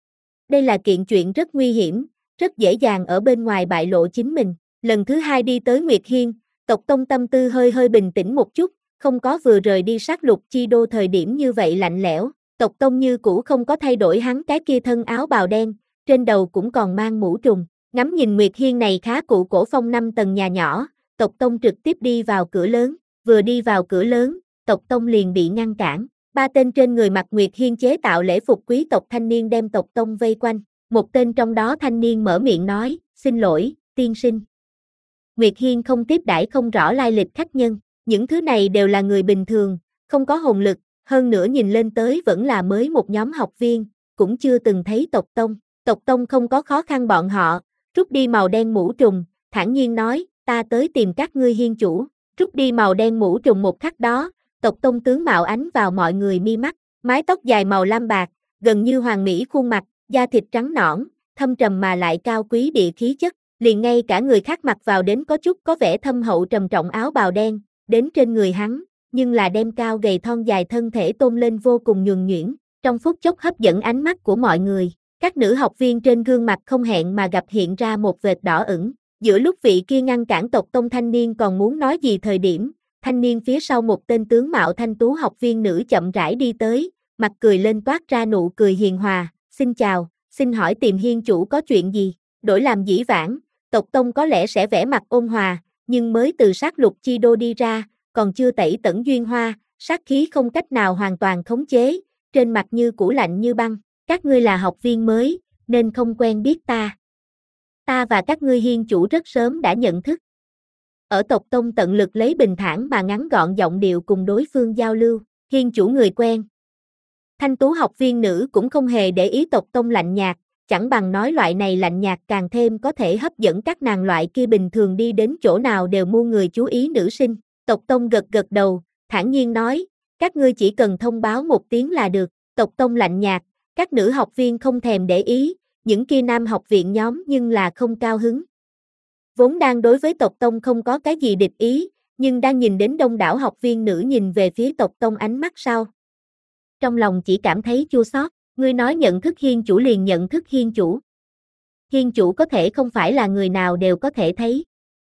Đây là kiện chuyện rất nguy hiểm, rất dễ dàng ở bên ngoài bại lộ chính mình. Lần thứ hai đi tới Nguyệt Hiên, tộc Tông tâm tư hơi hơi bình tĩnh một chút, không có vừa rời đi sát lục chi đô thời điểm như vậy lạnh lẽo. Tộc Tông như cũ không có thay đổi hắn cái kia thân áo bào đen, trên đầu cũng còn mang mũ trùng. Ngắm nhìn Nguyệt Hiên này khá cụ cổ phong năm tầng nhà nhỏ, tộc Tông trực tiếp đi vào cửa lớn. Vừa đi vào cửa lớn, tộc Tông liền bị ngăn cản. Ba tên trên người mặc Nguyệt Hiên chế tạo lễ phục quý tộc thanh niên đem tộc Tông vây quanh. Một tên trong đó thanh niên mở miệng nói, xin lỗi, tiên sinh. Nguyệt Hiên không tiếp đãi không rõ lai lịch khách nhân, những thứ này đều là người bình thường, không có hồn lực, hơn nữa nhìn lên tới vẫn là mới một nhóm học viên, cũng chưa từng thấy tộc Tông. Tộc Tông không có khó khăn bọn họ, rút đi màu đen mũ trùng, thản nhiên nói, ta tới tìm các ngươi hiên chủ. Rút đi màu đen mũ trùng một khắc đó, tộc Tông tướng mạo ánh vào mọi người mi mắt, mái tóc dài màu lam bạc, gần như hoàng mỹ khuôn mặt, da thịt trắng nõn, thâm trầm mà lại cao quý địa khí chất, liền ngay cả người khác mặc vào đến có chút có vẻ thâm hậu trầm trọng áo bào đen, đến trên người hắn, nhưng là đem cao gầy thon dài thân thể tôn lên vô cùng nhuần nhuyễn, trong phút chốc hấp dẫn ánh mắt của mọi người. Các nữ học viên trên gương mặt không hẹn mà gặp hiện ra một vệt đỏ ửng. Giữa lúc vị kia ngăn cản tộc Tông thanh niên còn muốn nói gì thời điểm, thanh niên phía sau một tên tướng mạo thanh tú học viên nữ chậm rãi đi tới, mặt cười lên toát ra nụ cười hiền hòa, xin chào, xin hỏi tìm hiên chủ có chuyện gì? Đổi làm dĩ vãng, tộc Tông có lẽ sẽ vẻ mặt ôn hòa, nhưng mới từ sát lục chi đô đi ra, còn chưa tẩy tẩn duyên hoa, sát khí không cách nào hoàn toàn khống chế, trên mặt như cũ lạnh như băng. Các ngươi là học viên mới, nên không quen biết ta. Ta và các ngươi hiên chủ rất sớm đã nhận thức. Ở tộc Tông tận lực lấy bình thản mà ngắn gọn giọng điệu cùng đối phương giao lưu, hiên chủ người quen. Thanh tú học viên nữ cũng không hề để ý tộc Tông lạnh nhạt, chẳng bằng nói loại này lạnh nhạt càng thêm có thể hấp dẫn các nàng loại kia bình thường đi đến chỗ nào đều muôn người chú ý nữ sinh. Tộc Tông gật gật đầu, thản nhiên nói, các ngươi chỉ cần thông báo một tiếng là được. Tộc Tông lạnh nhạt, các nữ học viên không thèm để ý, những kia nam học viện nhóm nhưng là không cao hứng. Vốn đang đối với tộc Tông không có cái gì địch ý, nhưng đang nhìn đến đông đảo học viên nữ nhìn về phía tộc Tông ánh mắt sau. Trong lòng chỉ cảm thấy chua xót, ngươi nói nhận thức hiên chủ liền nhận thức hiên chủ. Hiên chủ có thể không phải là người nào đều có thể thấy.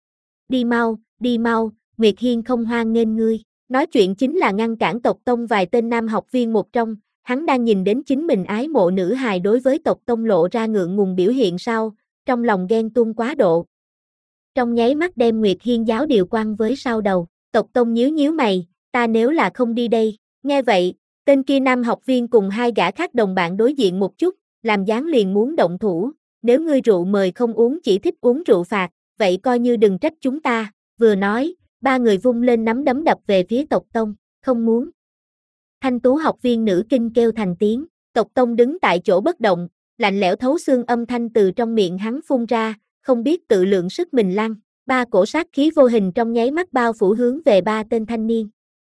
Đi mau, đi mau, Nguyệt Hiên không hoan nghênh ngươi. Nói chuyện chính là ngăn cản tộc Tông vài tên nam học viên một trong. Hắn đang nhìn đến chính mình ái mộ nữ hài đối với tộc Tông lộ ra ngượng ngùng biểu hiện sau, trong lòng ghen tuông quá độ. Trong nháy mắt đem Nguyệt Hiên giáo điều quan với sau đầu, tộc Tông nhíu nhíu mày, ta nếu là không đi đây. Nghe vậy, tên kia nam học viên cùng hai gã khác đồng bạn đối diện một chút, làm dáng liền muốn động thủ, nếu ngươi rượu mời không uống chỉ thích uống rượu phạt, vậy coi như đừng trách chúng ta. Vừa nói, ba người vung lên nắm đấm đập về phía tộc Tông, không muốn. Thanh tú học viên nữ kinh kêu thành tiếng, tộc Tông đứng tại chỗ bất động, lạnh lẽo thấu xương âm thanh từ trong miệng hắn phun ra, không biết tự lượng sức mình lăn, ba cổ sát khí vô hình trong nháy mắt bao phủ hướng về ba tên thanh niên.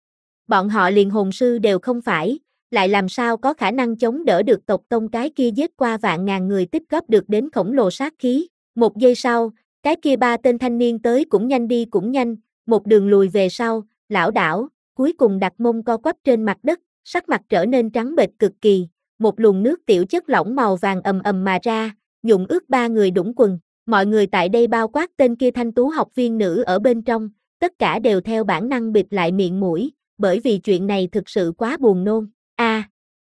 Bọn họ liền hồn sư đều không phải, lại làm sao có khả năng chống đỡ được tộc tông cái kia giết qua vạn ngàn người tích góp được đến khổng lồ sát khí. Một giây sau, cái kia ba tên thanh niên tới cũng nhanh đi cũng nhanh, một đường lùi về sau, lảo đảo, cuối cùng đặt mông co quắp trên mặt đất, sắc mặt trở nên trắng bệch cực kỳ, một luồng nước tiểu chất lỏng màu vàng ầm ầm mà ra, nhuộm ướt ba người đũng quần. Mọi người tại đây bao quát tên kia thanh tú học viên nữ ở bên trong, tất cả đều theo bản năng bịt lại miệng mũi, bởi vì chuyện này thực sự quá buồn nôn. A! À,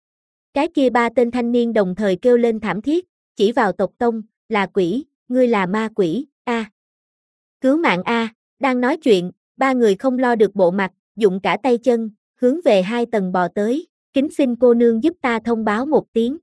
cái kia ba tên thanh niên đồng thời kêu lên thảm thiết, chỉ vào tộc tông, là quỷ, ngươi là ma quỷ, a! À, cứu mạng a! À, đang nói chuyện, ba người không lo được bộ mặt, dụng cả tay chân, hướng về hai tầng bò tới, kính xin cô nương giúp ta thông báo một tiếng.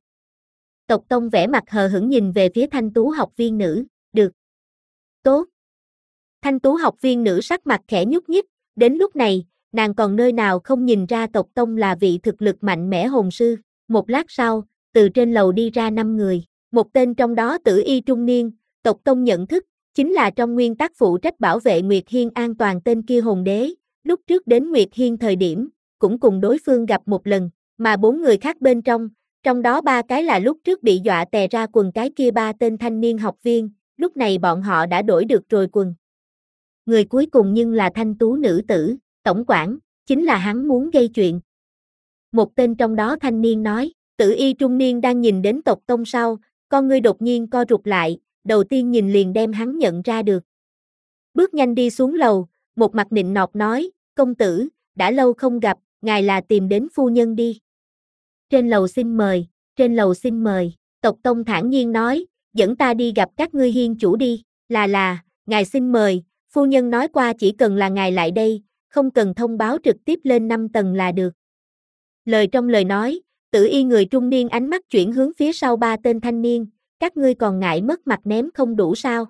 Tộc tông vẻ mặt hờ hững nhìn về phía thanh tú học viên nữ, được. Tốt. Thanh tú học viên nữ sắc mặt khẽ nhúc nhích, đến lúc này, nàng còn nơi nào không nhìn ra tộc tông là vị thực lực mạnh mẽ hồn sư. Một lát sau, từ trên lầu đi ra năm người, một tên trong đó tử y trung niên, tộc tông nhận thức, chính là trong nguyên tắc phụ trách bảo vệ Nguyệt Hiên an toàn tên kia hồn đế, lúc trước đến Nguyệt Hiên thời điểm, cũng cùng đối phương gặp một lần, mà bốn người khác bên trong, trong đó ba cái là lúc trước bị dọa tè ra quần cái kia ba tên thanh niên học viên, lúc này bọn họ đã đổi được rồi quần. Người cuối cùng nhưng là thanh tú nữ tử, tổng quản, chính là hắn muốn gây chuyện. Một tên trong đó thanh niên nói, tử y trung niên đang nhìn đến tộc tông sau, con ngươi đột nhiên co rụt lại, đầu tiên nhìn liền đem hắn nhận ra được. Bước nhanh đi xuống lầu, một mặt nịnh nọt nói, công tử, đã lâu không gặp, ngài là tìm đến phu nhân đi. Trên lầu xin mời, trên lầu xin mời, tộc tông thản nhiên nói, dẫn ta đi gặp các ngươi hiên chủ đi, là là, ngài xin mời, phu nhân nói qua chỉ cần là ngài lại đây, không cần thông báo trực tiếp lên năm tầng là được. Lời trong lời nói, tử y người trung niên ánh mắt chuyển hướng phía sau ba tên thanh niên, các ngươi còn ngại mất mặt ném không đủ sao?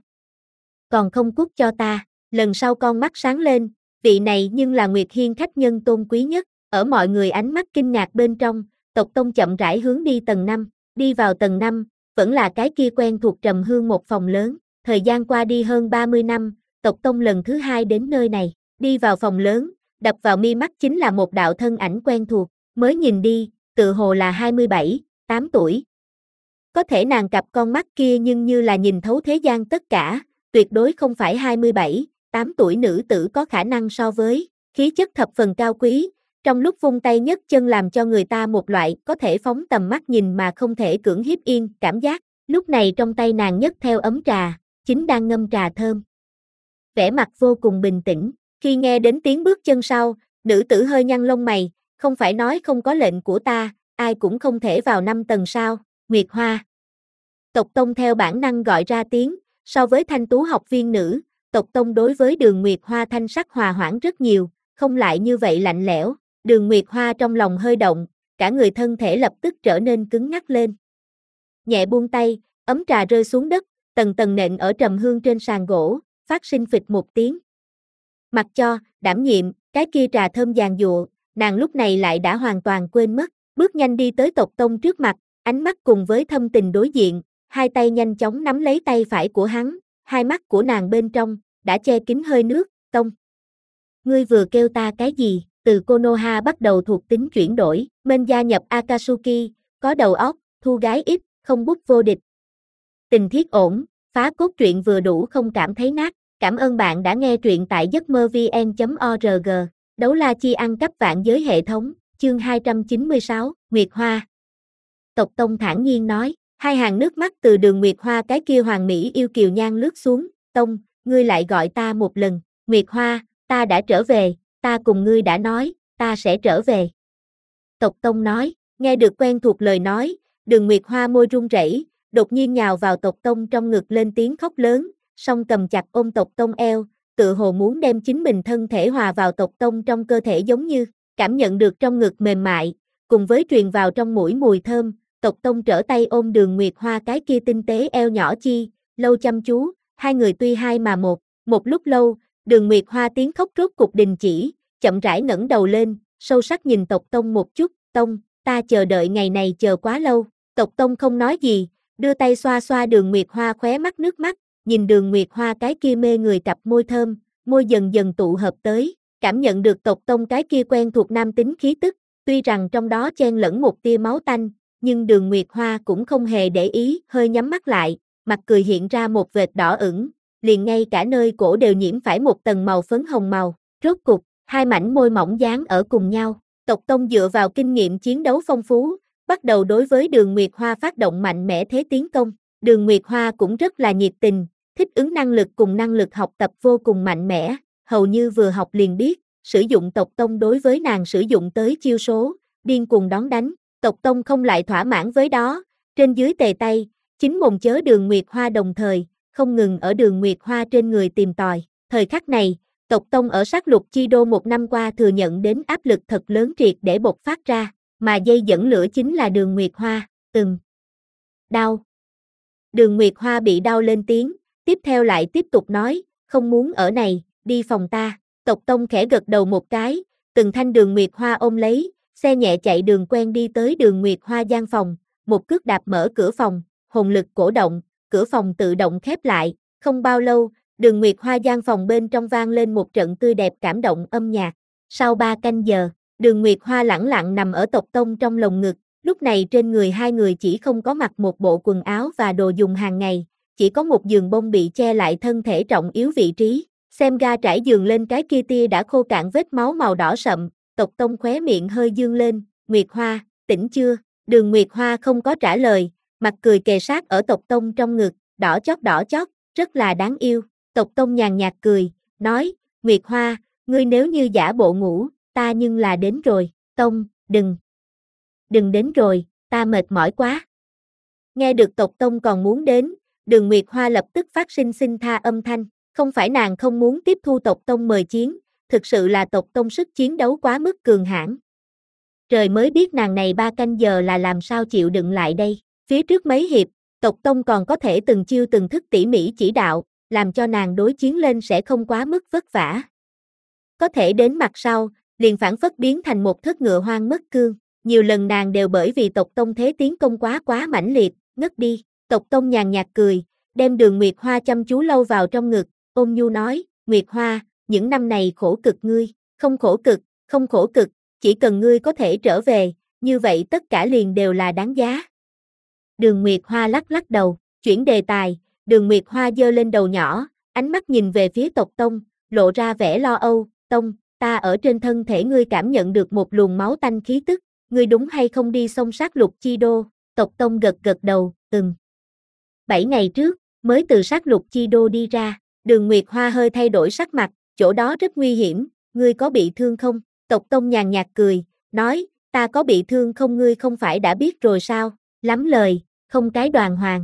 Còn không cút cho ta, lần sau con mắt sáng lên, vị này nhưng là Nguyệt Hiên khách nhân tôn quý nhất, ở mọi người ánh mắt kinh ngạc bên trong, tộc tông chậm rãi hướng đi tầng năm, đi vào tầng năm, vẫn là cái kia quen thuộc Trầm Hương một phòng lớn, thời gian qua đi hơn ba mươi năm, tộc tông lần thứ hai đến nơi này, đi vào phòng lớn, đập vào mi mắt chính là một đạo thân ảnh quen thuộc, mới nhìn đi, tự hồ là hai mươi bảy, tám tuổi. Có thể nàng cặp con mắt kia nhưng như là nhìn thấu thế gian tất cả, tuyệt đối không phải hai mươi bảy, tám tuổi nữ tử có khả năng so với, khí chất thập phần cao quý, trong lúc vung tay nhấc chân làm cho người ta một loại có thể phóng tầm mắt nhìn mà không thể cưỡng hiếp yên cảm giác, lúc này trong tay nàng nhấc theo ấm trà, chính đang ngâm trà thơm. Vẻ mặt vô cùng bình tĩnh, khi nghe đến tiếng bước chân sau, nữ tử hơi nhăn lông mày, không phải nói không có lệnh của ta, ai cũng không thể vào năm tầng sao, Nguyệt Hoa. Tộc tông theo bản năng gọi ra tiếng, so với thanh tú học viên nữ, tộc tông đối với Đường Nguyệt Hoa thanh sắc hòa hoãn rất nhiều, không lại như vậy lạnh lẽo, Đường Nguyệt Hoa trong lòng hơi động, cả người thân thể lập tức trở nên cứng ngắc lên. Nhẹ buông tay, ấm trà rơi xuống đất, tầng tầng nện ở Trầm Hương trên sàn gỗ, phát sinh phịch một tiếng. Mặc cho, đảm nhiệm, cái kia trà thơm giàn giụa, nàng lúc này lại đã hoàn toàn quên mất, bước nhanh đi tới tộc tông trước mặt, ánh mắt cùng với thâm tình đối diện, hai tay nhanh chóng nắm lấy tay phải của hắn, hai mắt của nàng bên trong, đã che kín hơi nước, tông. Ngươi vừa kêu ta cái gì, từ Konoha bắt đầu thuộc tính chuyển đổi, bên gia nhập Akatsuki, có đầu óc, thu gái ít, không bút vô địch. Tình thiết ổn, phá cốt truyện vừa đủ không cảm thấy nát, cảm ơn bạn đã nghe truyện tại giấc mơ vn chấm org, đấu la chi ăn cắp vạn giới hệ thống, chương hai trăm chín mươi sáu, Nguyệt Hoa. Tộc tông thản nhiên nói, hai hàng nước mắt từ Đường Nguyệt Hoa cái kia hoàng mỹ yêu kiều nhan lướt xuống, tông, ngươi lại gọi ta một lần, Nguyệt Hoa, ta đã trở về, ta cùng ngươi đã nói, ta sẽ trở về. Tộc tông nói, nghe được quen thuộc lời nói, Đường Nguyệt Hoa môi run rẩy, đột nhiên nhào vào tộc tông trong ngực lên tiếng khóc lớn, song cầm chặt ôm tộc tông eo, tự hồ muốn đem chính mình thân thể hòa vào tộc tông trong cơ thể giống như, cảm nhận được trong ngực mềm mại, cùng với truyền vào trong mũi mùi thơm, tộc tông trở tay ôm Đường Nguyệt Hoa cái kia tinh tế eo nhỏ chi, lâu chăm chú, hai người tuy hai mà một, một lúc lâu, Đường Nguyệt Hoa tiếng khóc rốt cục đình chỉ, chậm rãi ngẩng đầu lên, sâu sắc nhìn tộc tông một chút, tông, ta chờ đợi ngày này chờ quá lâu, tộc tông không nói gì, đưa tay xoa xoa Đường Nguyệt Hoa khóe mắt nước mắt, nhìn Đường Nguyệt Hoa cái kia mê người cặp môi thơm, môi dần dần tụ hợp tới, cảm nhận được tộc tông cái kia quen thuộc nam tính khí tức, tuy rằng trong đó chen lẫn một tia máu tanh, nhưng Đường Nguyệt Hoa cũng không hề để ý, hơi nhắm mắt lại, mặt cười hiện ra một vệt đỏ ửng, liền ngay cả nơi cổ đều nhiễm phải một tầng màu phấn hồng màu, rốt cục, hai mảnh môi mỏng dán ở cùng nhau, tộc tông dựa vào kinh nghiệm chiến đấu phong phú, bắt đầu đối với Đường Nguyệt Hoa phát động mạnh mẽ thế tiến công, Đường Nguyệt Hoa cũng rất là nhiệt tình, thích ứng năng lực cùng năng lực học tập vô cùng mạnh mẽ, hầu như vừa học liền biết, sử dụng tộc tông đối với nàng sử dụng tới chiêu số, điên cuồng đón đánh, tộc tông không lại thỏa mãn với đó, trên dưới tề tay, chính mồm chớ Đường Nguyệt Hoa đồng thời, không ngừng ở Đường Nguyệt Hoa trên người tìm tòi, thời khắc này, tộc tông ở sát lục chi đô một năm qua thừa nhận đến áp lực thật lớn triệt để bộc phát ra, mà dây dẫn lửa chính là Đường Nguyệt Hoa, từng đau. Đường Nguyệt Hoa bị đau lên tiếng, tiếp theo lại tiếp tục nói, không muốn ở này, đi phòng ta, tộc tông khẽ gật đầu một cái, từng thanh Đường Nguyệt Hoa ôm lấy, xe nhẹ chạy đường quen đi tới Đường Nguyệt Hoa gian phòng, một cước đạp mở cửa phòng, hồn lực cổ động, cửa phòng tự động khép lại, không bao lâu, Đường Nguyệt Hoa gian phòng bên trong vang lên một trận tươi đẹp cảm động âm nhạc, sau ba canh giờ, Đường Nguyệt Hoa lẳng lặng nằm ở tộc tông trong lồng ngực, lúc này trên người hai người chỉ không có mặc một bộ quần áo và đồ dùng hàng ngày, chỉ có một giường bông bị che lại thân thể trọng yếu vị trí, xem ga trải giường lên cái kia tia đã khô cạn vết máu màu đỏ sậm, tộc tông khóe miệng hơi dương lên, Nguyệt Hoa, tỉnh chưa? Đường Nguyệt Hoa không có trả lời, mặt cười kề sát ở tộc tông trong ngực, đỏ chót đỏ chót, rất là đáng yêu, tộc tông nhàn nhạt cười, nói, Nguyệt Hoa, ngươi nếu như giả bộ ngủ, ta nhưng là đến rồi, tông, đừng, đừng đến rồi, ta mệt mỏi quá. Nghe được tộc tông còn muốn đến, Đường Nguyệt Hoa lập tức phát sinh xin tha âm thanh, không phải nàng không muốn tiếp thu tộc tông mời chiến, thực sự là tộc tông sức chiến đấu quá mức cường hãn. Trời mới biết nàng này ba canh giờ là làm sao chịu đựng lại đây, phía trước mấy hiệp, tộc tông còn có thể từng chiêu từng thức tỉ mỉ chỉ đạo, làm cho nàng đối chiến lên sẽ không quá mức vất vả. Có thể đến mặt sau, liền phản phất biến thành một thất ngựa hoang mất cương, nhiều lần nàng đều bởi vì tộc tông thế tiến công quá quá mãnh liệt, ngất đi, tộc tông nhàn nhạt cười, đem Đường Nguyệt Hoa chăm chú lâu vào trong ngực, ôn nhu nói, Nguyệt Hoa, những năm này khổ cực ngươi, không khổ cực, không khổ cực, chỉ cần ngươi có thể trở về, như vậy tất cả liền đều là đáng giá. Đường Nguyệt Hoa lắc lắc đầu, chuyển đề tài, Đường Nguyệt Hoa giơ lên đầu nhỏ, ánh mắt nhìn về phía tộc tông, lộ ra vẻ lo âu, tông, ta ở trên thân thể ngươi cảm nhận được một luồng máu tanh khí tức, ngươi đúng hay không đi xông sát lục chi đô, tộc tông gật gật đầu, ừm. Bảy ngày trước, mới từ sát lục chi đô đi ra, Đường Nguyệt Hoa hơi thay đổi sắc mặt, chỗ đó rất nguy hiểm, ngươi có bị thương không? Tộc tông nhàn nhạt cười, nói, ta có bị thương không ngươi không phải đã biết rồi sao, lắm lời, không cái đoàn hoàng.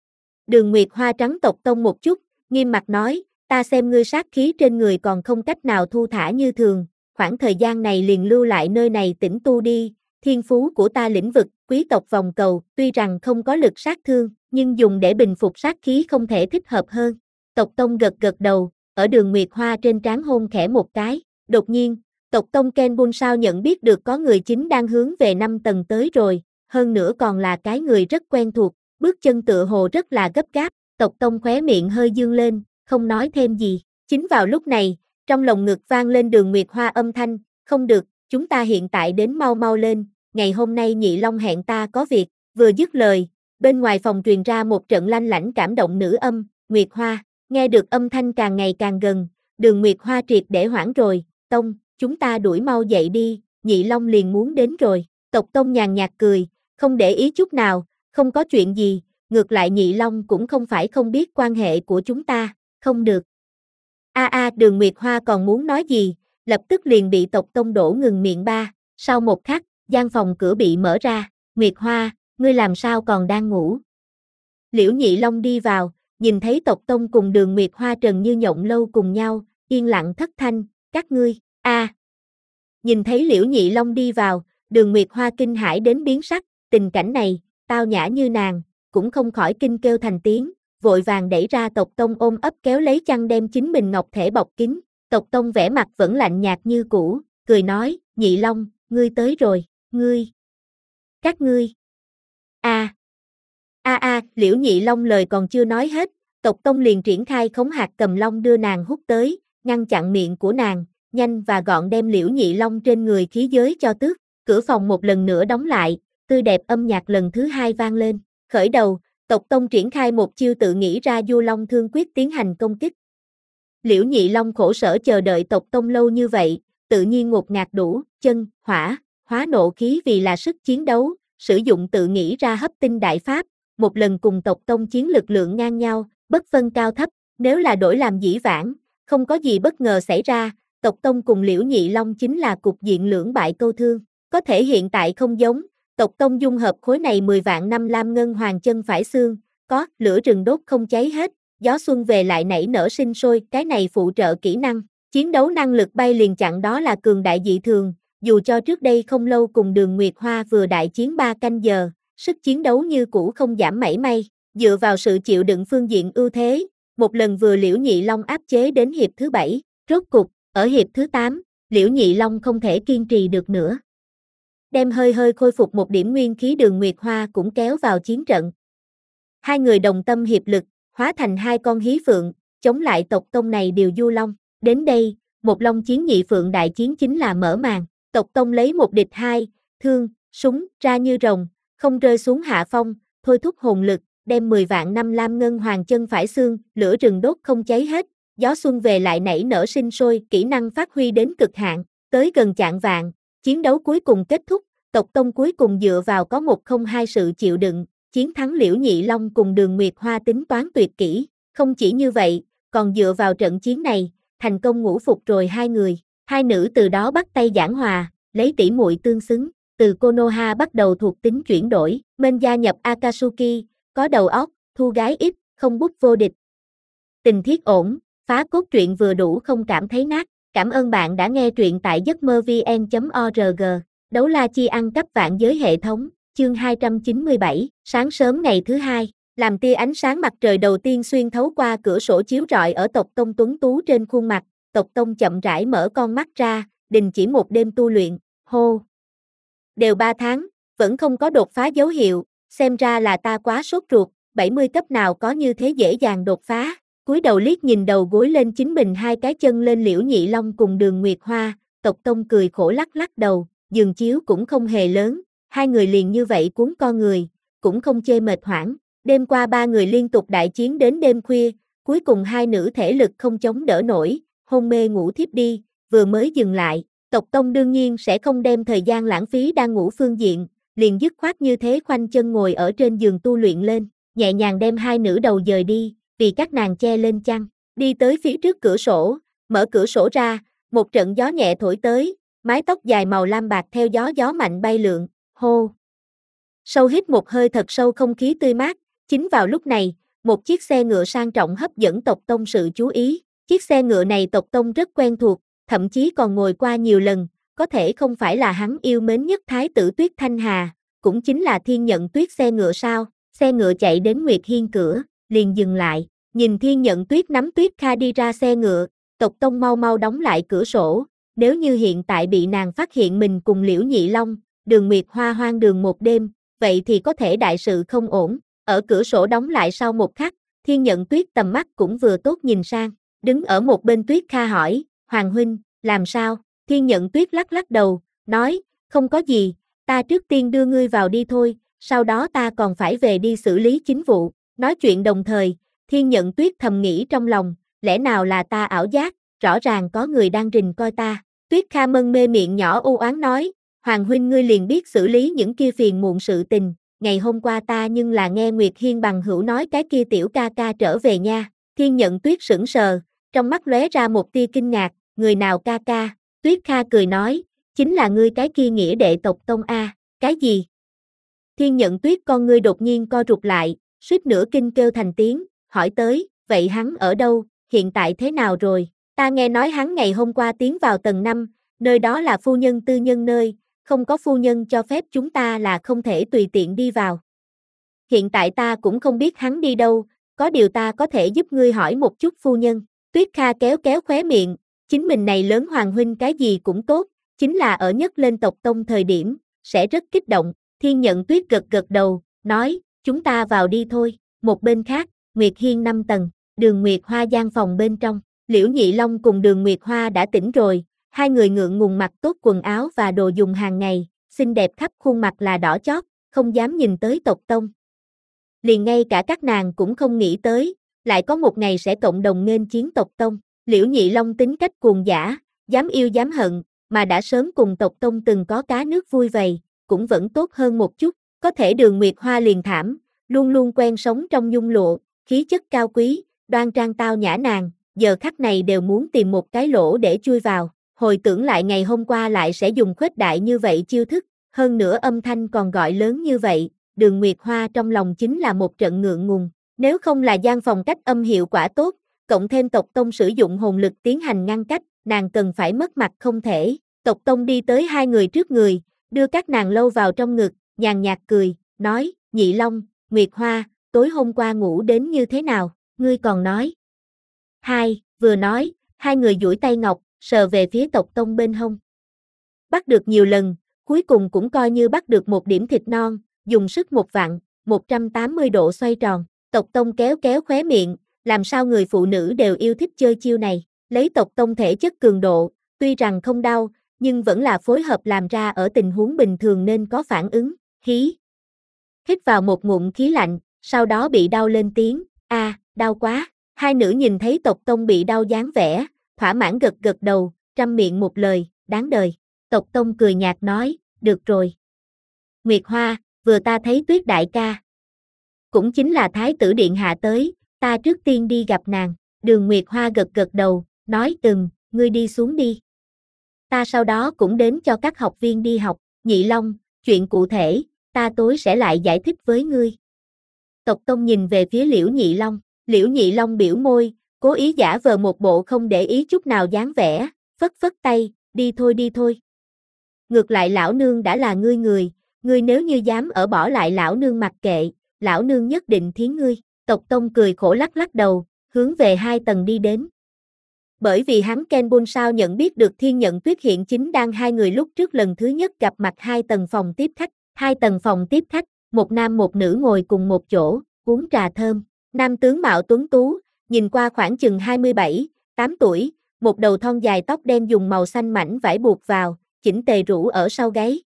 Đường Nguyệt Hoa trắng tộc tông một chút, nghiêm mặt nói, ta xem ngươi sát khí trên người còn không cách nào thu thả như thường, khoảng thời gian này liền lưu lại nơi này tĩnh tu đi, thiên phú của ta lĩnh vực, quý tộc vòng cầu, tuy rằng không có lực sát thương, nhưng dùng để bình phục sát khí không thể thích hợp hơn. Tộc tông gật gật đầu, ở Đường Nguyệt Hoa trên trán hôn khẽ một cái, đột nhiên, tộc tông Ken Bun sao nhận biết được có người chính đang hướng về năm tầng tới rồi, hơn nữa còn là cái người rất quen thuộc, bước chân tựa hồ rất là gấp gáp, tộc tông khóe miệng hơi dương lên, không nói thêm gì, chính vào lúc này, trong lồng ngực vang lên Đường Nguyệt Hoa âm thanh, không được, chúng ta hiện tại đến mau mau lên, ngày hôm nay Nhị Long hẹn ta có việc, vừa dứt lời, bên ngoài phòng truyền ra một trận lanh lảnh cảm động nữ âm, Nguyệt Hoa, nghe được âm thanh càng ngày càng gần, Đường Nguyệt Hoa triệt để hoảng rồi, tông, chúng ta đuổi mau dậy đi, Nhị Long liền muốn đến rồi, tộc tông nhàn nhạt cười, không để ý chút nào, không có chuyện gì, ngược lại Nhị Long cũng không phải không biết quan hệ của chúng ta, không được. A a Đường Nguyệt Hoa còn muốn nói gì, lập tức liền bị tộc tông đổ ngừng miệng ba, sau một khắc, gian phòng cửa bị mở ra, Nguyệt Hoa, ngươi làm sao còn đang ngủ? Liễu Nhị Long đi vào, nhìn thấy tộc tông cùng Đường Nguyệt Hoa trần như nhộng lâu cùng nhau, yên lặng thất thanh, các ngươi, a. Nhìn thấy Liễu Nhị Long đi vào, Đường Nguyệt Hoa kinh hãi đến biến sắc, tình cảnh này, tao nhã như nàng, cũng không khỏi kinh kêu thành tiếng, vội vàng đẩy ra tộc tông ôm ấp kéo lấy chăn đem chính mình ngọc thể bọc kín, tộc tông vẻ mặt vẫn lạnh nhạt như cũ, cười nói, Nhị Long, ngươi tới rồi, ngươi, các ngươi, a. A a, Liễu Nhị Long lời còn chưa nói hết, tộc tông liền triển khai khống hạt cầm long đưa nàng hút tới, ngăn chặn miệng của nàng, nhanh và gọn đem Liễu Nhị Long trên người khí giới cho tước. Cửa phòng một lần nữa đóng lại, tươi đẹp âm nhạc lần thứ hai vang lên. Khởi đầu, tộc tông triển khai một chiêu tự nghĩ ra Du Long Thương Quyết tiến hành công kích. Liễu Nhị Long khổ sở chờ đợi tộc tông lâu như vậy, tự nhiên ngột ngạt đủ, chân, hỏa, hóa nộ khí vì là sức chiến đấu, sử dụng tự nghĩ ra hấp tinh đại pháp, một lần cùng tộc tông chiến lực lượng ngang nhau, bất phân cao thấp, nếu là đổi làm dĩ vãng, không có gì bất ngờ xảy ra, tộc tông cùng Liễu Nhị Long chính là cục diện lưỡng bại câu thương, có thể hiện tại không giống, tộc tông dung hợp khối này mười vạn năm lam ngân hoàng chân phải xương, có, lửa rừng đốt không cháy hết, gió xuân về lại nảy nở sinh sôi, cái này phụ trợ kỹ năng, chiến đấu năng lực bay liền chặn đó là cường đại dị thường, dù cho trước đây không lâu cùng Đường Nguyệt Hoa vừa đại chiến ba canh giờ, sức chiến đấu như cũ không giảm mảy may, dựa vào sự chịu đựng phương diện ưu thế, một lần vừa Liễu Nhị Long áp chế đến hiệp thứ bảy, rốt cục, ở hiệp thứ tám, Liễu Nhị Long không thể kiên trì được nữa. Đem hơi hơi khôi phục một điểm nguyên khí Đường Nguyệt Hoa cũng kéo vào chiến trận. Hai người đồng tâm hiệp lực, hóa thành hai con hí phượng, chống lại tộc tông này điều Du Long. Đến đây, một long chiến nhị phượng đại chiến chính là mở màn, tộc tông lấy một địch hai, thương, súng, ra như rồng, không rơi xuống hạ phong, thôi thúc hồn lực, đem mười vạn năm lam ngân hoàng chân phải xương, lửa rừng đốt không cháy hết, gió xuân về lại nảy nở sinh sôi, kỹ năng phát huy đến cực hạn, tới gần chạng vạn, chiến đấu cuối cùng kết thúc, tộc tông cuối cùng dựa vào có một không hai sự chịu đựng, chiến thắng Liễu Nhị Long cùng Đường Nguyệt Hoa tính toán tuyệt kỹ, không chỉ như vậy, còn dựa vào trận chiến này, thành công ngũ phục rồi hai người, hai nữ từ đó bắt tay giảng hòa, lấy tỷ muội tương xứng, từ Konoha bắt đầu thuộc tính chuyển đổi, men gia nhập Akatsuki, có đầu óc, thu gái ít, không bút vô địch. Tình thiết ổn, phá cốt truyện vừa đủ không cảm thấy nát, cảm ơn bạn đã nghe truyện tại giấc mơ vn chấm org, đấu la chi ăn cắp vạn giới hệ thống, chương hai trăm chín mươi bảy, sáng sớm ngày thứ hai. Làm tia ánh sáng mặt trời đầu tiên xuyên thấu qua cửa sổ chiếu rọi ở tộc tông tuấn tú trên khuôn mặt, tộc tông chậm rãi mở con mắt ra, đình chỉ một đêm tu luyện, hô. Đều ba tháng, vẫn không có đột phá dấu hiệu, xem ra là ta quá sốt ruột, bảy mươi cấp nào có như thế dễ dàng đột phá, cúi đầu liếc nhìn đầu gối lên chính mình hai cái chân lên Liễu Nhị Long cùng Đường Nguyệt Hoa, tộc tông cười khổ lắc lắc đầu, giường chiếu cũng không hề lớn, hai người liền như vậy cuốn con người, cũng không chê mệt hoảng. Đêm qua ba người liên tục đại chiến đến đêm khuya, cuối cùng hai nữ thể lực không chống đỡ nổi, hôn mê ngủ thiếp đi, vừa mới dừng lại, tộc tông đương nhiên sẽ không đem thời gian lãng phí đang ngủ phương diện, liền dứt khoát như thế khoanh chân ngồi ở trên giường tu luyện lên, nhẹ nhàng đem hai nữ đầu dời đi, vì các nàng che lên chăn, đi tới phía trước cửa sổ, mở cửa sổ ra, một trận gió nhẹ thổi tới, mái tóc dài màu lam bạc theo gió gió mạnh bay lượn, hô. Sâu hít một hơi thật sâu không khí tươi mát. Chính vào lúc này, một chiếc xe ngựa sang trọng hấp dẫn tộc tông sự chú ý. Chiếc xe ngựa này tộc tông rất quen thuộc, thậm chí còn ngồi qua nhiều lần, có thể không phải là hắn yêu mến nhất Thái tử Tuyết Thanh Hà, cũng chính là Thiên Nhận Tuyết xe ngựa sao. Xe ngựa chạy đến Nguyệt Hiên cửa, liền dừng lại, nhìn Thiên Nhận Tuyết nắm Tuyết Kha đi ra xe ngựa, tộc tông mau mau đóng lại cửa sổ, nếu như hiện tại bị nàng phát hiện mình cùng Liễu Nhị Long, Đường Nguyệt Hoa hoang đường một đêm, vậy thì có thể đại sự không ổn. Ở cửa sổ đóng lại sau một khắc, Thiên Nhận Tuyết tầm mắt cũng vừa tốt nhìn sang, đứng ở một bên Tuyết Kha hỏi, Hoàng huynh, làm sao? Thiên Nhận Tuyết lắc lắc đầu, nói, không có gì, ta trước tiên đưa ngươi vào đi thôi, sau đó ta còn phải về đi xử lý chính vụ. Nói chuyện đồng thời, Thiên Nhận Tuyết thầm nghĩ trong lòng, lẽ nào là ta ảo giác, rõ ràng có người đang rình coi ta. Tuyết Kha mân mê miệng nhỏ u oán nói, Hoàng huynh ngươi liền biết xử lý những kia phiền muộn sự tình. Ngày hôm qua ta nhưng là nghe Nguyệt Hiên bằng hữu nói cái kia tiểu ca ca trở về nha. Thiên Nhận Tuyết sững sờ, trong mắt lóe ra một tia kinh ngạc, người nào ca ca? Tuyết Kha cười nói, chính là ngươi cái kia nghĩa đệ tộc tông a. Cái gì? Thiên Nhận Tuyết con ngươi đột nhiên co rụt lại, suýt nữa kinh kêu thành tiếng, hỏi tới, vậy hắn ở đâu, hiện tại thế nào rồi? Ta nghe nói hắn ngày hôm qua tiến vào tầng năm, nơi đó là phu nhân tư nhân nơi, không có phu nhân cho phép chúng ta là không thể tùy tiện đi vào. Hiện tại ta cũng không biết hắn đi đâu, có điều ta có thể giúp ngươi hỏi một chút phu nhân. Tuyết Kha kéo kéo khóe miệng, chính mình này lớn Hoàng huynh cái gì cũng tốt, chính là ở nhất lên tộc tông thời điểm, sẽ rất kích động. Thiên Nhận Tuyết gật gật đầu, nói, chúng ta vào đi thôi. Một bên khác, Nguyệt Hiên năm tầng, Đường Nguyệt Hoa gian phòng bên trong, Liễu Nhị Long cùng Đường Nguyệt Hoa đã tỉnh rồi, hai người ngượng ngùng mặc tốt quần áo và đồ dùng hàng ngày, xinh đẹp khắp khuôn mặt là đỏ chót, không dám nhìn tới tộc tông. Liền ngay cả các nàng cũng không nghĩ tới, lại có một ngày sẽ cộng đồng nghênh chiến tộc tông. Liễu Nhị Long tính cách cuồng dã, dám yêu dám hận, mà đã sớm cùng tộc tông từng có cá nước vui vầy, cũng vẫn tốt hơn một chút, có thể Đường Nguyệt Hoa liền thảm, luôn luôn quen sống trong nhung lụa, khí chất cao quý, đoan trang tao nhã nàng, giờ khắc này đều muốn tìm một cái lỗ để chui vào, hồi tưởng lại ngày hôm qua lại sẽ dùng khuếch đại như vậy chiêu thức, hơn nữa âm thanh còn gọi lớn như vậy, Đường Nguyệt Hoa trong lòng chính là một trận ngượng ngùng, nếu không là gian phòng cách âm hiệu quả tốt, cộng thêm tộc tông sử dụng hồn lực tiến hành ngăn cách, nàng cần phải mất mặt không thể. Tộc tông đi tới hai người trước người, đưa các nàng lâu vào trong ngực, nhàn nhạt cười, nói, Nhị Long, Nguyệt Hoa, tối hôm qua ngủ đến như thế nào, ngươi còn nói. Hai, vừa nói, hai người duỗi tay ngọc, sờ về phía tộc tông bên hông. Bắt được nhiều lần, cuối cùng cũng coi như bắt được một điểm thịt non, dùng sức một vặn, một trăm tám mươi độ xoay tròn, tộc tông kéo kéo khóe miệng, làm sao người phụ nữ đều yêu thích chơi chiêu này, lấy tộc tông thể chất cường độ, tuy rằng không đau, nhưng vẫn là phối hợp làm ra ở tình huống bình thường nên có phản ứng, hí. Hít vào một ngụm khí lạnh, sau đó bị đau lên tiếng, a, đau quá, hai nữ nhìn thấy tộc tông bị đau dáng vẻ, thỏa mãn gật gật đầu, trăm miệng một lời, đáng đời, tộc tông cười nhạt nói, được rồi. Nguyệt Hoa, vừa ta thấy Tuyết đại ca. Cũng chính là Thái tử Điện hạ tới, ta trước tiên đi gặp nàng, Đường Nguyệt Hoa gật gật đầu, nói ừm, ngươi đi xuống đi. Ta sau đó cũng đến cho các học viên đi học, Nhị Long, chuyện cụ thể, ta tối sẽ lại giải thích với ngươi. Tộc tông nhìn về phía Liễu Nhị Long, Liễu Nhị Long biểu môi, cố ý giả vờ một bộ không để ý chút nào dáng vẻ, phất phất tay, đi thôi đi thôi. Ngược lại lão nương đã là ngươi người, ngươi nếu như dám ở bỏ lại lão nương mặc kệ, lão nương nhất định thiến ngươi. Tộc tông cười khổ lắc lắc đầu, hướng về hai tầng đi đến. Bởi vì hắn Ken Bun sao nhận biết được Thiên Nhận Tuyết hiện chính đang hai người lúc trước lần thứ nhất gặp mặt hai tầng phòng tiếp khách, hai tầng phòng tiếp khách, một nam một nữ ngồi cùng một chỗ, uống trà thơm, nam tướng mạo tuấn tú, nhìn qua khoảng chừng hai mươi bảy, tám tuổi, một đầu thon dài tóc đen dùng màu xanh mảnh vải buộc vào, chỉnh tề rủ ở sau gáy.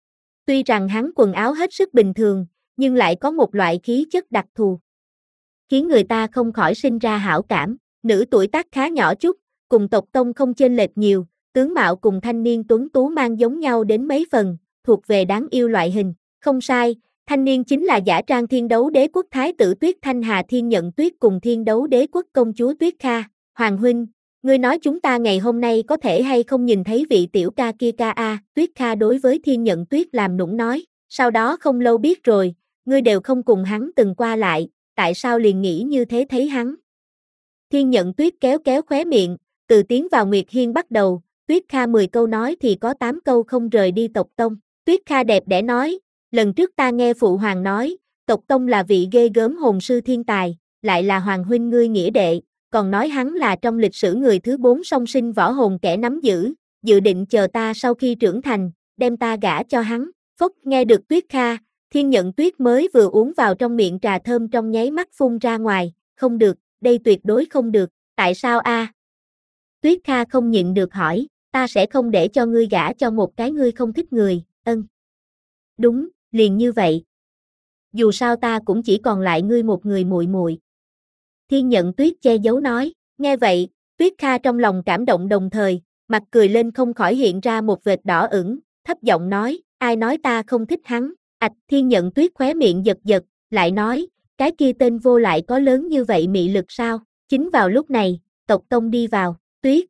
Tuy rằng hắn quần áo hết sức bình thường, nhưng lại có một loại khí chất đặc thù, khiến người ta không khỏi sinh ra hảo cảm. Nữ tuổi tác khá nhỏ chút, cùng tộc tông không chênh lệch nhiều, tướng mạo cùng thanh niên tuấn tú mang giống nhau đến mấy phần, thuộc về đáng yêu loại hình. Không sai, thanh niên chính là giả trang Thiên Đấu Đế Quốc Thái tử Tuyết Thanh Hà Thiên Nhận Tuyết cùng Thiên Đấu Đế Quốc công chúa Tuyết Kha. Hoàng huynh, ngươi nói chúng ta ngày hôm nay có thể hay không nhìn thấy vị tiểu ca kia ca a? Tuyết Kha đối với Thiên Nhận Tuyết làm nũng nói, sau đó không lâu biết rồi, ngươi đều không cùng hắn từng qua lại, tại sao liền nghĩ như thế thấy hắn? Thiên Nhận Tuyết kéo kéo khóe miệng, từ tiến vào Nguyệt Hiên bắt đầu, Tuyết Kha mười câu nói thì có tám câu không rời đi tộc tông. Tuyết Kha đẹp đẽ nói, lần trước ta nghe phụ hoàng nói, tộc tông là vị ghê gớm hồn sư thiên tài, lại là hoàng huynh ngươi nghĩa đệ, còn nói hắn là trong lịch sử người thứ bốn song sinh võ hồn kẻ nắm giữ, dự định chờ ta sau khi trưởng thành, đem ta gả cho hắn. Phốc, nghe được Tuyết Kha, Thiên Nhận Tuyết mới vừa uống vào trong miệng trà thơm trong nháy mắt phun ra ngoài, không được, đây tuyệt đối không được, tại sao a? Tuyết Kha không nhịn được hỏi, ta sẽ không để cho ngươi gả cho một cái ngươi không thích người, ân. Đúng, liền như vậy. Dù sao ta cũng chỉ còn lại ngươi một người muội muội. Thiên Nhận Tuyết che giấu nói, nghe vậy, Tuyết Kha trong lòng cảm động đồng thời, mặt cười lên không khỏi hiện ra một vệt đỏ ửng, thấp giọng nói, ai nói ta không thích hắn, ạch. Thiên Nhận Tuyết khóe miệng giật giật, lại nói, cái kia tên vô lại có lớn như vậy mị lực sao? Chính vào lúc này, tộc tông đi vào, Tuyết.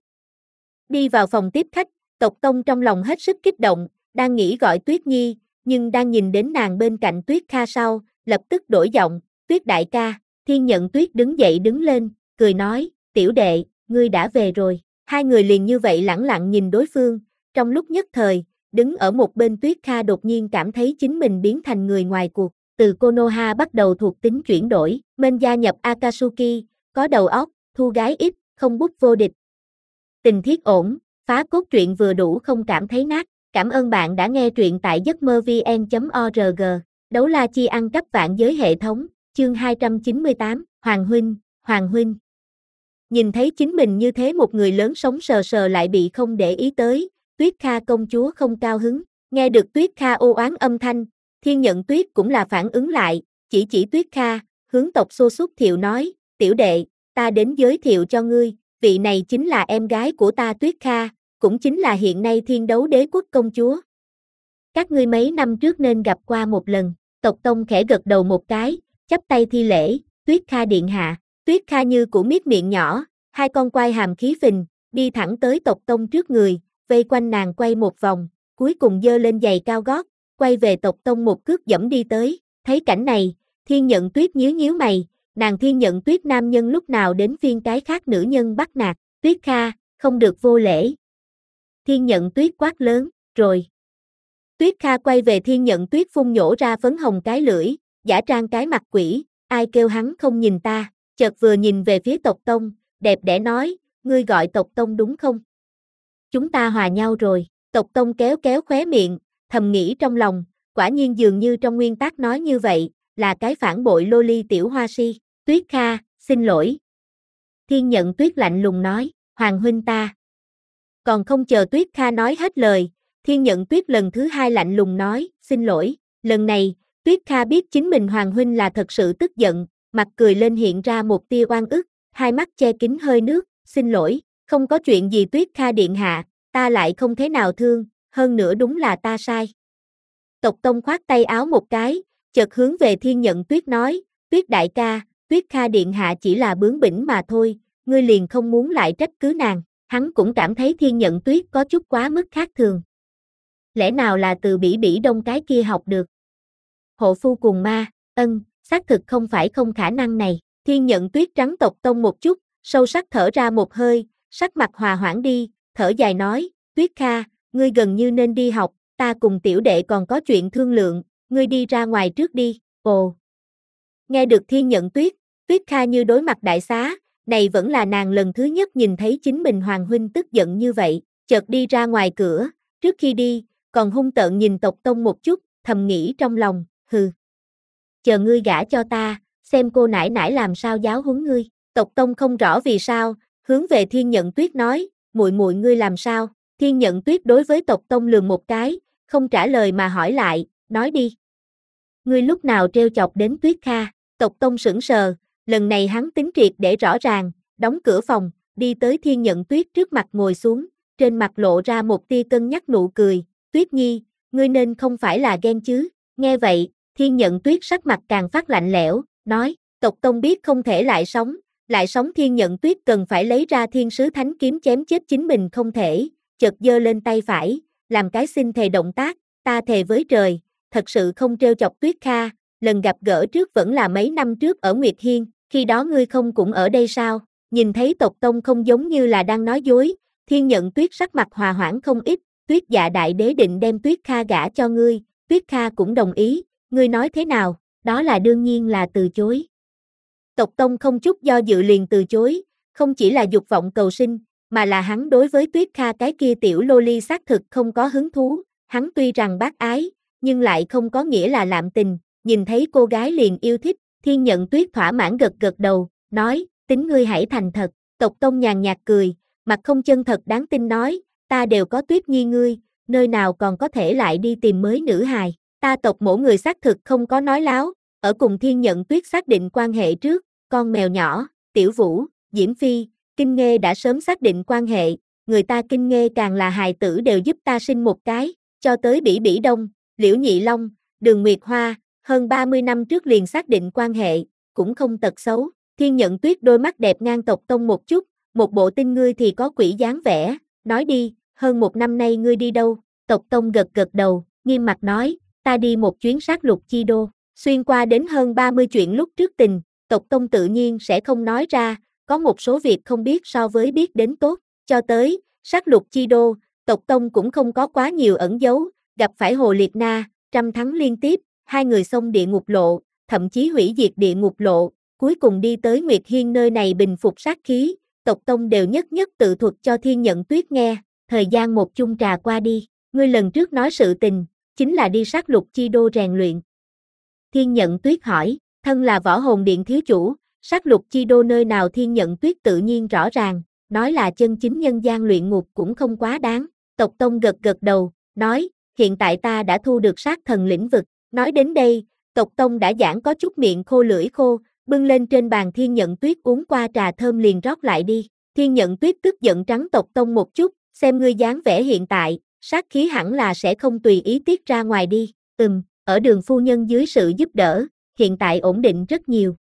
Đi vào phòng tiếp khách, tộc tông trong lòng hết sức kích động, đang nghĩ gọi Tuyết Nhi, nhưng đang nhìn đến nàng bên cạnh Tuyết Kha sau, lập tức đổi giọng, Tuyết đại ca. Thiên Nhận Tuyết đứng dậy đứng lên, cười nói, tiểu đệ, ngươi đã về rồi. Hai người liền như vậy lẳng lặng nhìn đối phương, trong lúc nhất thời, đứng ở một bên Tuyết Kha đột nhiên cảm thấy chính mình biến thành người ngoài cuộc. Từ Konoha bắt đầu thuộc tính chuyển đổi, bên gia nhập Akatsuki, có đầu óc, thu gái ít, không bút vô địch. Tình thiết ổn, phá cốt truyện vừa đủ không cảm thấy nát. Cảm ơn bạn đã nghe truyện tại giấc mơ vn chấm org. Đấu la chi ăn cắp vạn giới hệ thống, chương hai trăm chín mươi tám, Hoàng huynh, Hoàng huynh. Nhìn thấy chính mình như thế một người lớn sống sờ sờ lại bị không để ý tới, Tuyết Kha công chúa không cao hứng, nghe được Tuyết Kha ô oán âm thanh, Thiên Nhận Tuyết cũng là phản ứng lại, chỉ chỉ Tuyết Kha, hướng tộc Xô Xúc Thiệu nói, tiểu đệ, ta đến giới thiệu cho ngươi, vị này chính là em gái của ta Tuyết Kha, cũng chính là hiện nay Thiên Đấu Đế Quốc công chúa. Các ngươi mấy năm trước nên gặp qua một lần, tộc Tông khẽ gật đầu một cái, chắp tay thi lễ, Tuyết Kha điện hạ, Tuyết Kha như của miết miệng nhỏ, hai con quai hàm khí phình, đi thẳng tới tộc Tông trước người, vây quanh nàng quay một vòng, cuối cùng dơ lên giày cao gót, quay về tộc Tông một cước dẫm đi tới, thấy cảnh này, Thiên Nhận Tuyết nhíu nhíu mày, nàng Thiên Nhận Tuyết nam nhân lúc nào đến phiên cái khác nữ nhân bắt nạt, Tuyết Kha, không được vô lễ. Thiên Nhận Tuyết quát lớn, rồi. Tuyết Kha quay về Thiên Nhận Tuyết phun nhổ ra phấn hồng cái lưỡi, giả trang cái mặt quỷ, ai kêu hắn không nhìn ta, chợt vừa nhìn về phía tộc Tông, đẹp đẽ nói, ngươi gọi tộc Tông đúng không? Chúng ta hòa nhau rồi, tộc Tông kéo kéo khóe miệng, thầm nghĩ trong lòng, quả nhiên dường như trong nguyên tắc nói như vậy, là cái phản bội loli tiểu hoa si, Tuyết Kha, xin lỗi. Thiên Nhận Tuyết lạnh lùng nói, Hoàng huynh ta. Còn không chờ Tuyết Kha nói hết lời, Thiên Nhận Tuyết lần thứ hai lạnh lùng nói, xin lỗi, lần này, Tuyết Kha biết chính mình Hoàng huynh là thật sự tức giận, mặt cười lên hiện ra một tia oan ức, hai mắt che kín hơi nước, xin lỗi, không có chuyện gì Tuyết Kha điện hạ, ta lại không thế nào thương, hơn nữa đúng là ta sai. Tộc Tông khoát tay áo một cái, chợt hướng về Thiên Nhận Tuyết nói, Tuyết đại ca, Tuyết Kha điện hạ chỉ là bướng bỉnh mà thôi, ngươi liền không muốn lại trách cứ nàng, hắn cũng cảm thấy Thiên Nhận Tuyết có chút quá mức khác thường. Lẽ nào là từ bỉ bỉ đông cái kia học được? Hộ phu cùng ma, ân, xác thực không phải không khả năng này, Thiên Nhận Tuyết trắng tộc Tông một chút, sâu sắc thở ra một hơi, sắc mặt hòa hoãn đi, thở dài nói, Tuyết Kha, ngươi gần như nên đi học, ta cùng tiểu đệ còn có chuyện thương lượng, ngươi đi ra ngoài trước đi, ồ. Nghe được Thiên Nhận Tuyết, Tuyết Kha như đối mặt đại xá, này vẫn là nàng lần thứ nhất nhìn thấy chính mình Hoàng huynh tức giận như vậy, chợt đi ra ngoài cửa, trước khi đi, còn hung tợn nhìn tộc Tông một chút, thầm nghĩ trong lòng, hừ. Chờ ngươi gả cho ta, xem cô nãi nãi làm sao giáo huấn ngươi, tộc Tông không rõ vì sao, hướng về Thiên Nhận Tuyết nói, muội muội ngươi làm sao, Thiên Nhận Tuyết đối với tộc Tông lườm một cái, không trả lời mà hỏi lại, nói đi. Ngươi lúc nào trêu chọc đến Tuyết Kha, tộc Tông sững sờ, lần này hắn tính triệt để rõ ràng, đóng cửa phòng, đi tới Thiên Nhận Tuyết trước mặt ngồi xuống, trên mặt lộ ra một tia cân nhắc nụ cười, Tuyết Nhi, ngươi nên không phải là ghen chứ, nghe vậy, Thiên Nhận Tuyết sắc mặt càng phát lạnh lẽo, nói, tộc Tông biết không thể lại sống, lại sống Thiên Nhận Tuyết cần phải lấy ra Thiên Sứ Thánh Kiếm chém chết chính mình không thể, chợt giơ lên tay phải, làm cái xin thề động tác, ta thề với trời, thật sự không trêu chọc Tuyết Kha, lần gặp gỡ trước vẫn là mấy năm trước ở Nguyệt Hiên, khi đó ngươi không cũng ở đây sao, nhìn thấy tộc Tông không giống như là đang nói dối, Thiên Nhận Tuyết sắc mặt hòa hoãn không ít, Tuyết Dạ đại đế định đem Tuyết Kha gả cho ngươi, Tuyết Kha cũng đồng ý, ngươi nói thế nào, đó là đương nhiên là từ chối. Tộc Tông không chút do dự liền từ chối, không chỉ là dục vọng cầu sinh, mà là hắn đối với Tuyết Kha cái kia tiểu loli xác thực không có hứng thú, hắn tuy rằng bác ái, nhưng lại không có nghĩa là lạm tình, nhìn thấy cô gái liền yêu thích, Thiên Nhận Tuyết thỏa mãn gật gật đầu, nói, tính ngươi hãy thành thật, tộc Tông nhàn nhạt cười, mặt không chân thật đáng tin nói, ta đều có Tuyết Nhi ngươi, nơi nào còn có thể lại đi tìm mới nữ hài, ta tộc mỗi người xác thực không có nói láo, ở cùng Thiên Nhận Tuyết xác định quan hệ trước, con mèo nhỏ, Tiểu Vũ, Diễm Phi, Kinh Nghê đã sớm xác định quan hệ, người ta Kinh Nghê càng là hài tử đều giúp ta sinh một cái, cho tới Bỉ Bỉ Đông, Liễu Nhị Long, Đường Nguyệt Hoa, hơn ba mươi năm trước liền xác định quan hệ, cũng không tật xấu, Thiên Nhận Tuyết đôi mắt đẹp ngang tộc Tông một chút, một bộ tin ngươi thì có quỷ dáng vẻ, nói đi, hơn một năm nay ngươi đi đâu, tộc Tông gật gật đầu, nghiêm mặt nói, ta đi một chuyến sát lục chi đô, xuyên qua đến hơn ba mươi chuyện lúc trước tình, tộc Tông tự nhiên sẽ không nói ra, có một số việc không biết so với biết đến tốt, cho tới, sát lục chi đô, tộc Tông cũng không có quá nhiều ẩn giấu, gặp phải Hồ Liệt Na, trăm thắng liên tiếp, hai người xông địa ngục lộ, thậm chí hủy diệt địa ngục lộ, cuối cùng đi tới Nguyệt Hiên nơi này bình phục sát khí, tộc Tông đều nhất nhất tự thuật cho Thiên Nhận Tuyết nghe, thời gian một chung trà qua đi, ngươi lần trước nói sự tình, chính là đi sát lục chi đô rèn luyện. Thiên Nhận Tuyết hỏi, thân là Võ Hồn Điện thiếu chủ, sát lục chi đô nơi nào Thiên Nhận Tuyết tự nhiên rõ ràng, nói là chân chính nhân gian luyện ngục cũng không quá đáng. Tộc Tông gật gật đầu, nói, hiện tại ta đã thu được sát thần lĩnh vực. Nói đến đây, Tộc Tông đã giãn có chút miệng khô lưỡi khô, bưng lên trên bàn Thiên Nhận Tuyết uống qua trà thơm liền rót lại đi. Thiên Nhận Tuyết tức giận trắng Tộc Tông một chút, xem ngươi dáng vẻ hiện tại, sát khí hẳn là sẽ không tùy ý tiết ra ngoài đi. Ừm, ở Đường phu nhân dưới sự giúp đỡ, hiện tại ổn định rất nhiều.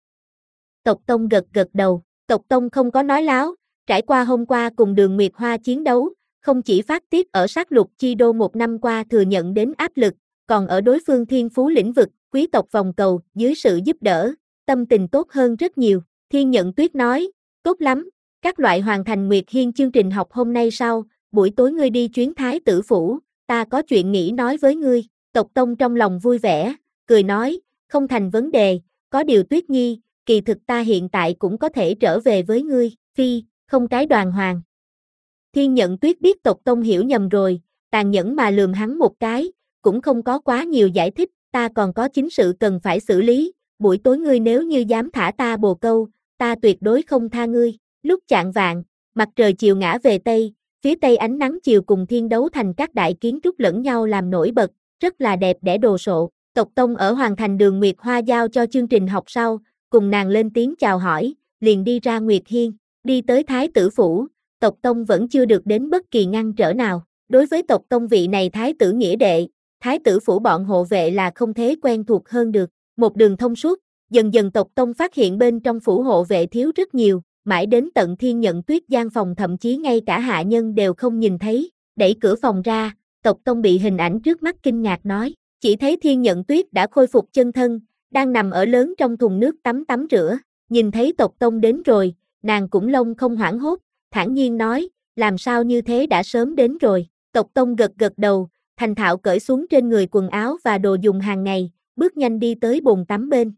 Tộc Tông gật gật đầu, Tộc Tông không có nói láo, trải qua hôm qua cùng Đường Nguyệt Hoa chiến đấu, không chỉ phát tiết ở sát lục chi đô một năm qua thừa nhận đến áp lực, còn ở đối phương thiên phú lĩnh vực, quý tộc vòng cầu, dưới sự giúp đỡ, tâm tình tốt hơn rất nhiều. Thiên Nhận Tuyết nói, tốt lắm, các loại hoàn thành Nguyệt Hiên chương trình học hôm nay sau, buổi tối ngươi đi chuyến Thái tử phủ, ta có chuyện nghĩ nói với ngươi. Tộc Tông trong lòng vui vẻ, cười nói, không thành vấn đề, có điều Tuyết Nhi, kỳ thực ta hiện tại cũng có thể trở về với ngươi, phi, không cái đoàn hoàng. Thiên Nhận Tuyết biết Tộc Tông hiểu nhầm rồi, tàn nhẫn mà lườm hắn một cái, cũng không có quá nhiều giải thích, ta còn có chính sự cần phải xử lý, buổi tối ngươi nếu như dám thả ta bồ câu, ta tuyệt đối không tha ngươi. Lúc chạng vạng, mặt trời chiều ngã về Tây, phía Tây ánh nắng chiều cùng thiên đấu thành các đại kiến trúc lẫn nhau làm nổi bật, rất là đẹp đẽ đồ sộ. Tộc Tông ở hoàn thành Đường Nguyệt Hoa giao cho chương trình học sau, cùng nàng lên tiếng chào hỏi, liền đi ra Nguyệt Hiên, đi tới Thái tử phủ, Tộc Tông vẫn chưa được đến bất kỳ ngăn trở nào. Đối với Tộc Tông vị này Thái tử nghĩa đệ, Thái tử phủ bọn hộ vệ là không thể quen thuộc hơn được. Một đường thông suốt, dần dần Tộc Tông phát hiện bên trong phủ hộ vệ thiếu rất nhiều, mãi đến tận Thiên Nhận Tuyết gian phòng thậm chí ngay cả hạ nhân đều không nhìn thấy, đẩy cửa phòng ra, Tộc Tông bị hình ảnh trước mắt kinh ngạc nói, chỉ thấy Thiên Nhận Tuyết đã khôi phục chân thân, đang nằm ở lớn trong thùng nước tắm tắm rửa, nhìn thấy Tộc Tông đến rồi, nàng cũng lông không hoảng hốt, thản nhiên nói, làm sao như thế đã sớm đến rồi. Tộc Tông gật gật đầu, thành thạo cởi xuống trên người quần áo và đồ dùng hàng ngày, bước nhanh đi tới bồn tắm bên.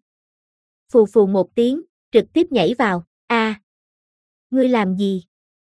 Phù phù một tiếng, trực tiếp nhảy vào, a, à, ngươi làm gì?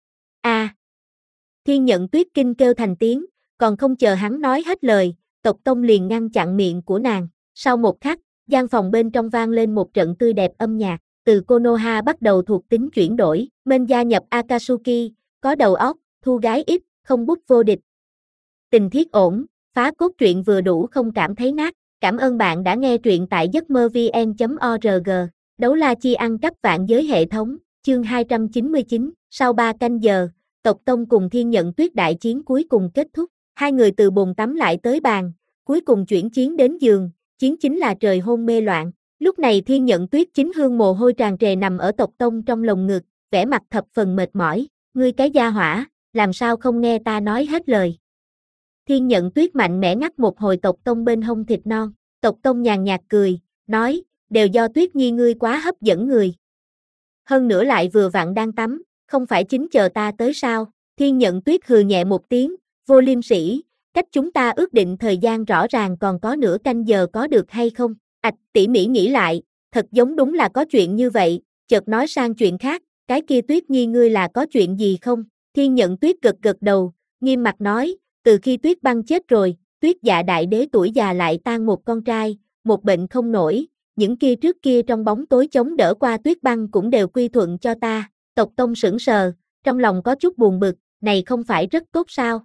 A. À. Thiên Nhận Tuyết kinh kêu thành tiếng, còn không chờ hắn nói hết lời, Tộc Tông liền ngăn chặn miệng của nàng. Sau một khắc, gian phòng bên trong vang lên một trận tươi đẹp âm nhạc, từ Konoha bắt đầu thuộc tính chuyển đổi, Men gia nhập Akatsuki, có đầu óc, thu gái ít, không bút vô địch. Tình thiết ổn, phá cốt truyện vừa đủ không cảm thấy nát. Cảm ơn bạn đã nghe truyện tại giấc mơ vn chấm org. Đấu la chi ăn cắp vạn giới hệ thống, chương hai trăm chín mươi chín, sau ba canh giờ, Tộc Tông cùng Thiên Nhận Tuyết đại chiến cuối cùng kết thúc. Hai người từ bồn tắm lại tới bàn, cuối cùng chuyển chiến đến giường, chiến chính là trời hôn mê loạn. Lúc này Thiên Nhận Tuyết chính hương mồ hôi tràn trề nằm ở Tộc Tông trong lồng ngực, vẻ mặt thập phần mệt mỏi. Ngươi cái gia hỏa, làm sao không nghe ta nói hết lời? Thiên Nhận Tuyết mạnh mẽ ngắt một hồi Tộc Tông bên hông thịt non. Tộc Tông nhàn nhạt cười, nói, đều do Tuyết Nhi ngươi quá hấp dẫn người. Hơn nữa lại vừa vặn đang tắm, không phải chính chờ ta tới sao? Thiên Nhận Tuyết hừ nhẹ một tiếng, vô liêm sỉ, cách chúng ta ước định thời gian rõ ràng còn có nửa canh giờ có được hay không? Ảch, tỉ mỉ nghĩ lại, thật giống đúng là có chuyện như vậy, chợt nói sang chuyện khác, cái kia Tuyết Nhi ngươi là có chuyện gì không? Thiên Nhận Tuyết gật gật đầu, nghiêm mặt nói, từ khi Tuyết Băng chết rồi, Tuyết Dạ đại đế tuổi già lại tan một con trai, một bệnh không nổi, những kia trước kia trong bóng tối chống đỡ qua Tuyết Băng cũng đều quy thuận cho ta. Tộc Tông sững sờ, trong lòng có chút buồn bực, này không phải rất tốt sao?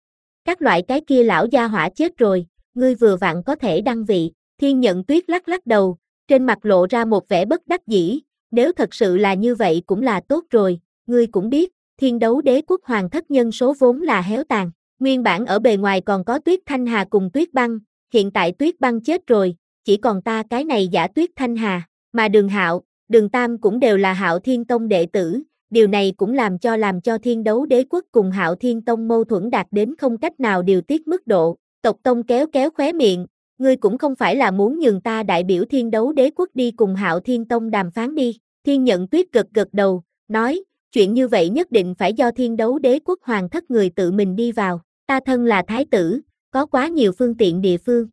Các loại cái kia lão gia hỏa chết rồi, ngươi vừa vặn có thể đăng vị. Thiên Nhận Tuyết lắc lắc đầu, trên mặt lộ ra một vẻ bất đắc dĩ, nếu thật sự là như vậy cũng là tốt rồi, ngươi cũng biết, Thiên Đấu Đế quốc hoàng thất nhân số vốn là héo tàn, nguyên bản ở bề ngoài còn có Tuyết Thanh Hà cùng Tuyết Băng, hiện tại Tuyết Băng chết rồi, chỉ còn ta cái này giả Tuyết Thanh Hà, mà Đường Hạo, Đường Tam cũng đều là Hạo Thiên Tông đệ tử, điều này cũng làm cho làm cho Thiên Đấu Đế quốc cùng Hạo Thiên Tông mâu thuẫn đạt đến không cách nào điều tiết mức độ. Tộc Tông kéo kéo khóe miệng, ngươi cũng không phải là muốn nhường ta đại biểu Thiên Đấu Đế quốc đi cùng Hạo Thiên Tông đàm phán đi. Thiên Nhận Tuyết gật gật đầu, nói, chuyện như vậy nhất định phải do Thiên Đấu Đế quốc hoàng thất người tự mình đi vào, ta thân là thái tử, có quá nhiều phương tiện địa phương.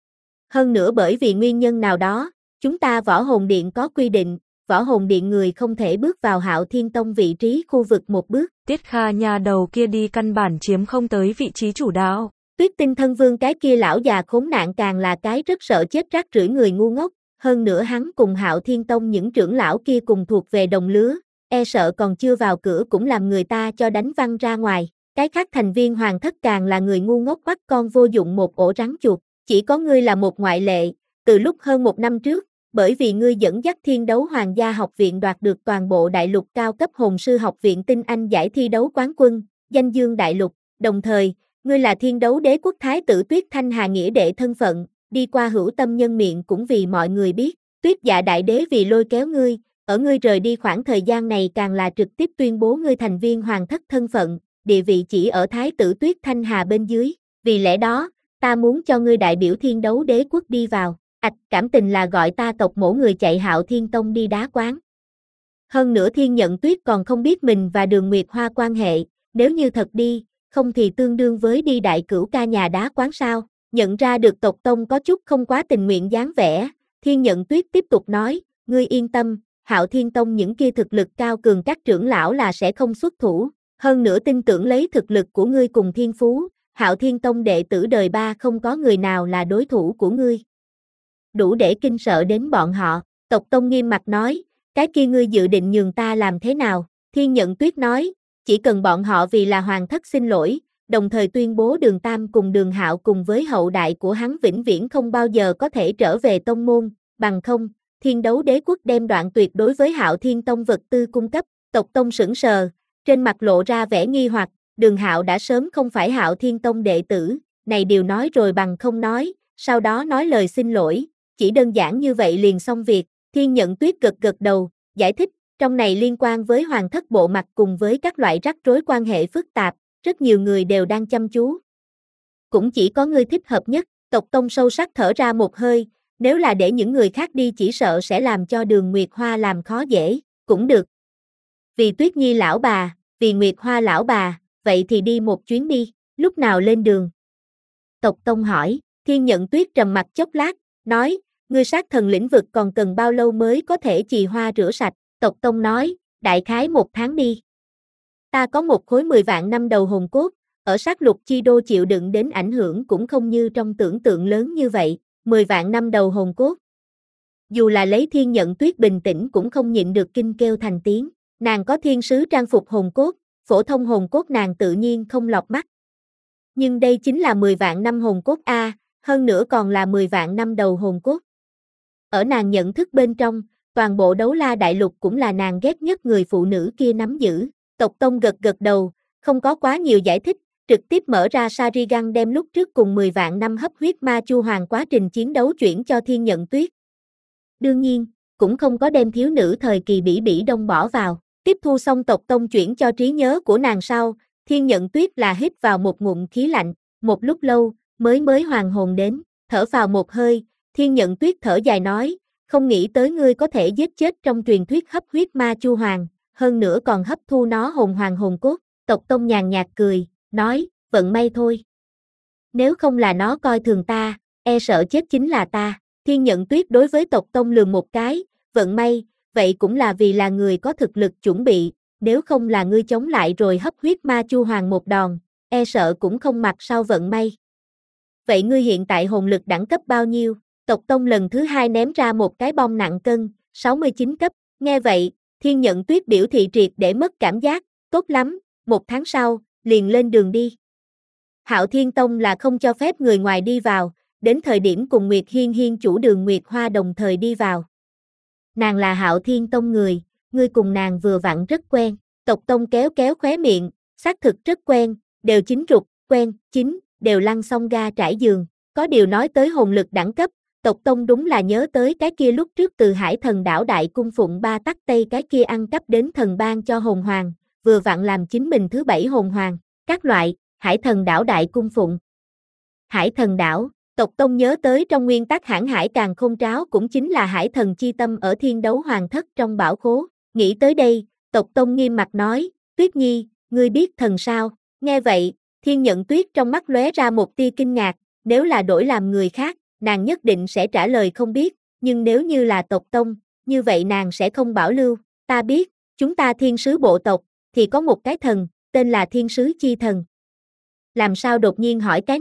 Hơn nữa bởi vì nguyên nhân nào đó, chúng ta Võ Hồn Điện có quy định, Võ Hồn Điện người không thể bước vào Hạo Thiên Tông vị trí khu vực một bước. Tiết Kha nhà đầu kia đi căn bản chiếm không tới vị trí chủ đạo. Tuyết Tinh Thân Vương cái kia lão già khốn nạn càng là cái rất sợ chết rác rưởi người ngu ngốc, hơn nữa hắn cùng Hạo Thiên Tông những trưởng lão kia cùng thuộc về đồng lứa, e sợ còn chưa vào cửa cũng làm người ta cho đánh văng ra ngoài. Cái khác thành viên hoàng thất càng là người ngu ngốc bắt con vô dụng một ổ rắn chuột, chỉ có ngươi là một ngoại lệ, từ lúc hơn một năm trước, bởi vì ngươi dẫn dắt Thiên Đấu Hoàng gia học viện đoạt được toàn bộ đại lục cao cấp hồn sư học viện tinh anh giải thi đấu quán quân, danh dương đại lục, đồng thời, ngươi là Thiên Đấu Đế quốc thái tử Tuyết Thanh Hà nghĩa đệ thân phận, đi qua hữu tâm nhân miệng cũng vì mọi người biết, Tuyết Dạ đại đế vì lôi kéo ngươi, ở ngươi rời đi khoảng thời gian này càng là trực tiếp tuyên bố ngươi thành viên hoàng thất thân phận, địa vị chỉ ở thái tử Tuyết Thanh Hà bên dưới, vì lẽ đó, ta muốn cho ngươi đại biểu Thiên Đấu Đế quốc đi vào, ạch cảm tình là gọi ta tộc mổ người chạy Hạo Thiên Tông đi đá quán. Hơn nữa Thiên Nhận Tuyết còn không biết mình và Đường Nguyệt Hoa quan hệ, nếu như thật đi, không thì tương đương với đi đại cửu ca nhà đá quán sao, nhận ra được tộc tông có chút không quá tình nguyện dáng vẻ, Thiên Nhận Tuyết tiếp tục nói, ngươi yên tâm, Hạo Thiên Tông những kia thực lực cao cường các trưởng lão là sẽ không xuất thủ, hơn nữa tin tưởng lấy thực lực của ngươi cùng thiên phú, Hạo Thiên Tông đệ tử đời ba không có người nào là đối thủ của ngươi. Đủ để kinh sợ đến bọn họ, tộc tông nghiêm mặt nói, cái kia ngươi dự định nhường ta làm thế nào, Thiên Nhận Tuyết nói, chỉ cần bọn họ vì là hoàng thất xin lỗi, đồng thời tuyên bố Đường Tam cùng Đường Hạo cùng với hậu đại của hắn vĩnh viễn không bao giờ có thể trở về tông môn, bằng không, Thiên Đấu Đế quốc đem đoạn tuyệt đối với Hạo Thiên Tông vật tư cung cấp, tộc tông sững sờ, trên mặt lộ ra vẻ nghi hoặc, Đường Hạo đã sớm không phải Hạo Thiên Tông đệ tử, này điều nói rồi bằng không nói, sau đó nói lời xin lỗi, chỉ đơn giản như vậy liền xong việc, Thiên Nhận Tuyết gật gật đầu, giải thích, trong này liên quan với hoàng thất bộ mặt cùng với các loại rắc rối quan hệ phức tạp, rất nhiều người đều đang chăm chú. Cũng chỉ có ngươi thích hợp nhất, tộc tông sâu sắc thở ra một hơi, nếu là để những người khác đi chỉ sợ sẽ làm cho Đường Nguyệt Hoa làm khó dễ, cũng được. Vì Tuyết Nhi lão bà, vì Nguyệt Hoa lão bà, vậy thì đi một chuyến đi, lúc nào lên đường? Tộc tông hỏi, Thiên Nhận Tuyết trầm mặt chốc lát, nói, ngươi sát thần lĩnh vực còn cần bao lâu mới có thể trì hoa rửa sạch, tộc tông nói, đại khái một tháng đi. Ta có một khối mười vạn năm đầu hồn cốt, ở sát lục chi đô chịu đựng đến ảnh hưởng cũng không như trong tưởng tượng lớn như vậy, mười vạn năm đầu hồn cốt. Dù là lấy Thiên Nhận Tuyết bình tĩnh cũng không nhịn được kinh kêu thành tiếng, nàng có thiên sứ trang phục hồn cốt, phổ thông hồn cốt nàng tự nhiên không lọt mắt. Nhưng đây chính là mười vạn năm hồn cốt A, hơn nữa còn là mười vạn năm đầu hồn cốt. Ở nàng nhận thức bên trong, toàn bộ Đấu La Đại Lục cũng là nàng ghét nhất người phụ nữ kia nắm giữ. Tộc Tông gật gật đầu, không có quá nhiều giải thích, trực tiếp mở ra Sharingan đem lúc trước cùng mười vạn năm hấp huyết ma chu hoàng quá trình chiến đấu chuyển cho Thiên Nhận Tuyết. Đương nhiên, cũng không có đem thiếu nữ thời kỳ bỉ bỉ đông bỏ vào. Tiếp thu xong tộc Tông chuyển cho trí nhớ của nàng sau, Thiên Nhận Tuyết là hít vào một ngụm khí lạnh, một lúc lâu, mới mới hoàn hồn đến, thở vào một hơi, Thiên Nhận Tuyết thở dài nói, không nghĩ tới ngươi có thể giết chết trong truyền thuyết hấp huyết ma chu hoàng, hơn nữa còn hấp thu nó hồn hoàng hồn cốt, tộc Tông nhàn nhạt cười, nói, vận may thôi. Nếu không là nó coi thường ta, e sợ chết chính là ta, Thiên Nhận Tuyết đối với tộc Tông lườm một cái, vận may, vậy cũng là vì là người có thực lực chuẩn bị, nếu không là ngươi chống lại rồi hấp huyết ma chu hoàng một đòn, e sợ cũng không mặc sau vận may. Vậy ngươi hiện tại hồn lực đẳng cấp bao nhiêu? Tộc Tông lần thứ hai ném ra một cái bom nặng cân, sáu mươi chín cấp, nghe vậy, Thiên Nhận Tuyết biểu thị triệt để mất cảm giác, tốt lắm, một tháng sau, liền lên đường đi. Hạo Thiên Tông là không cho phép người ngoài đi vào, đến thời điểm cùng Nguyệt Hiên Hiên chủ Đường Nguyệt Hoa đồng thời đi vào. Nàng là Hạo Thiên Tông người, ngươi cùng nàng vừa vặn rất quen, tộc Tông kéo kéo khóe miệng, xác thực rất quen, đều chín rụt, quen, chín, đều lăn xong ga trải giường, có điều nói tới hồn lực đẳng cấp, tộc Tông đúng là nhớ tới cái kia lúc trước từ Hải Thần đảo Đại Cung Phụng ba tắc Tây cái kia ăn cắp đến thần ban cho hồn hoàng, vừa vặn làm chính mình thứ bảy hồn hoàng, các loại, Hải Thần đảo Đại Cung Phụng. Hải Thần đảo, tộc Tông nhớ tới trong nguyên tắc Hãn Hải Càn Khôn Tráo cũng chính là Hải Thần chi tâm ở Thiên Đấu Hoàng thất trong bảo khố, nghĩ tới đây, tộc Tông nghiêm mặt nói, Tuyết Nhi, ngươi biết thần sao, nghe vậy, Thiên Nhận Tuyết trong mắt lóe ra một tia kinh ngạc, nếu là đổi làm người khác, nàng nhất định sẽ trả lời không biết, nhưng nếu như là tộc Tông, như vậy nàng sẽ không bảo lưu, ta biết, chúng ta thiên sứ bộ tộc, thì có một cái thần, tên là thiên sứ chi thần. Làm sao đột nhiên hỏi cái này,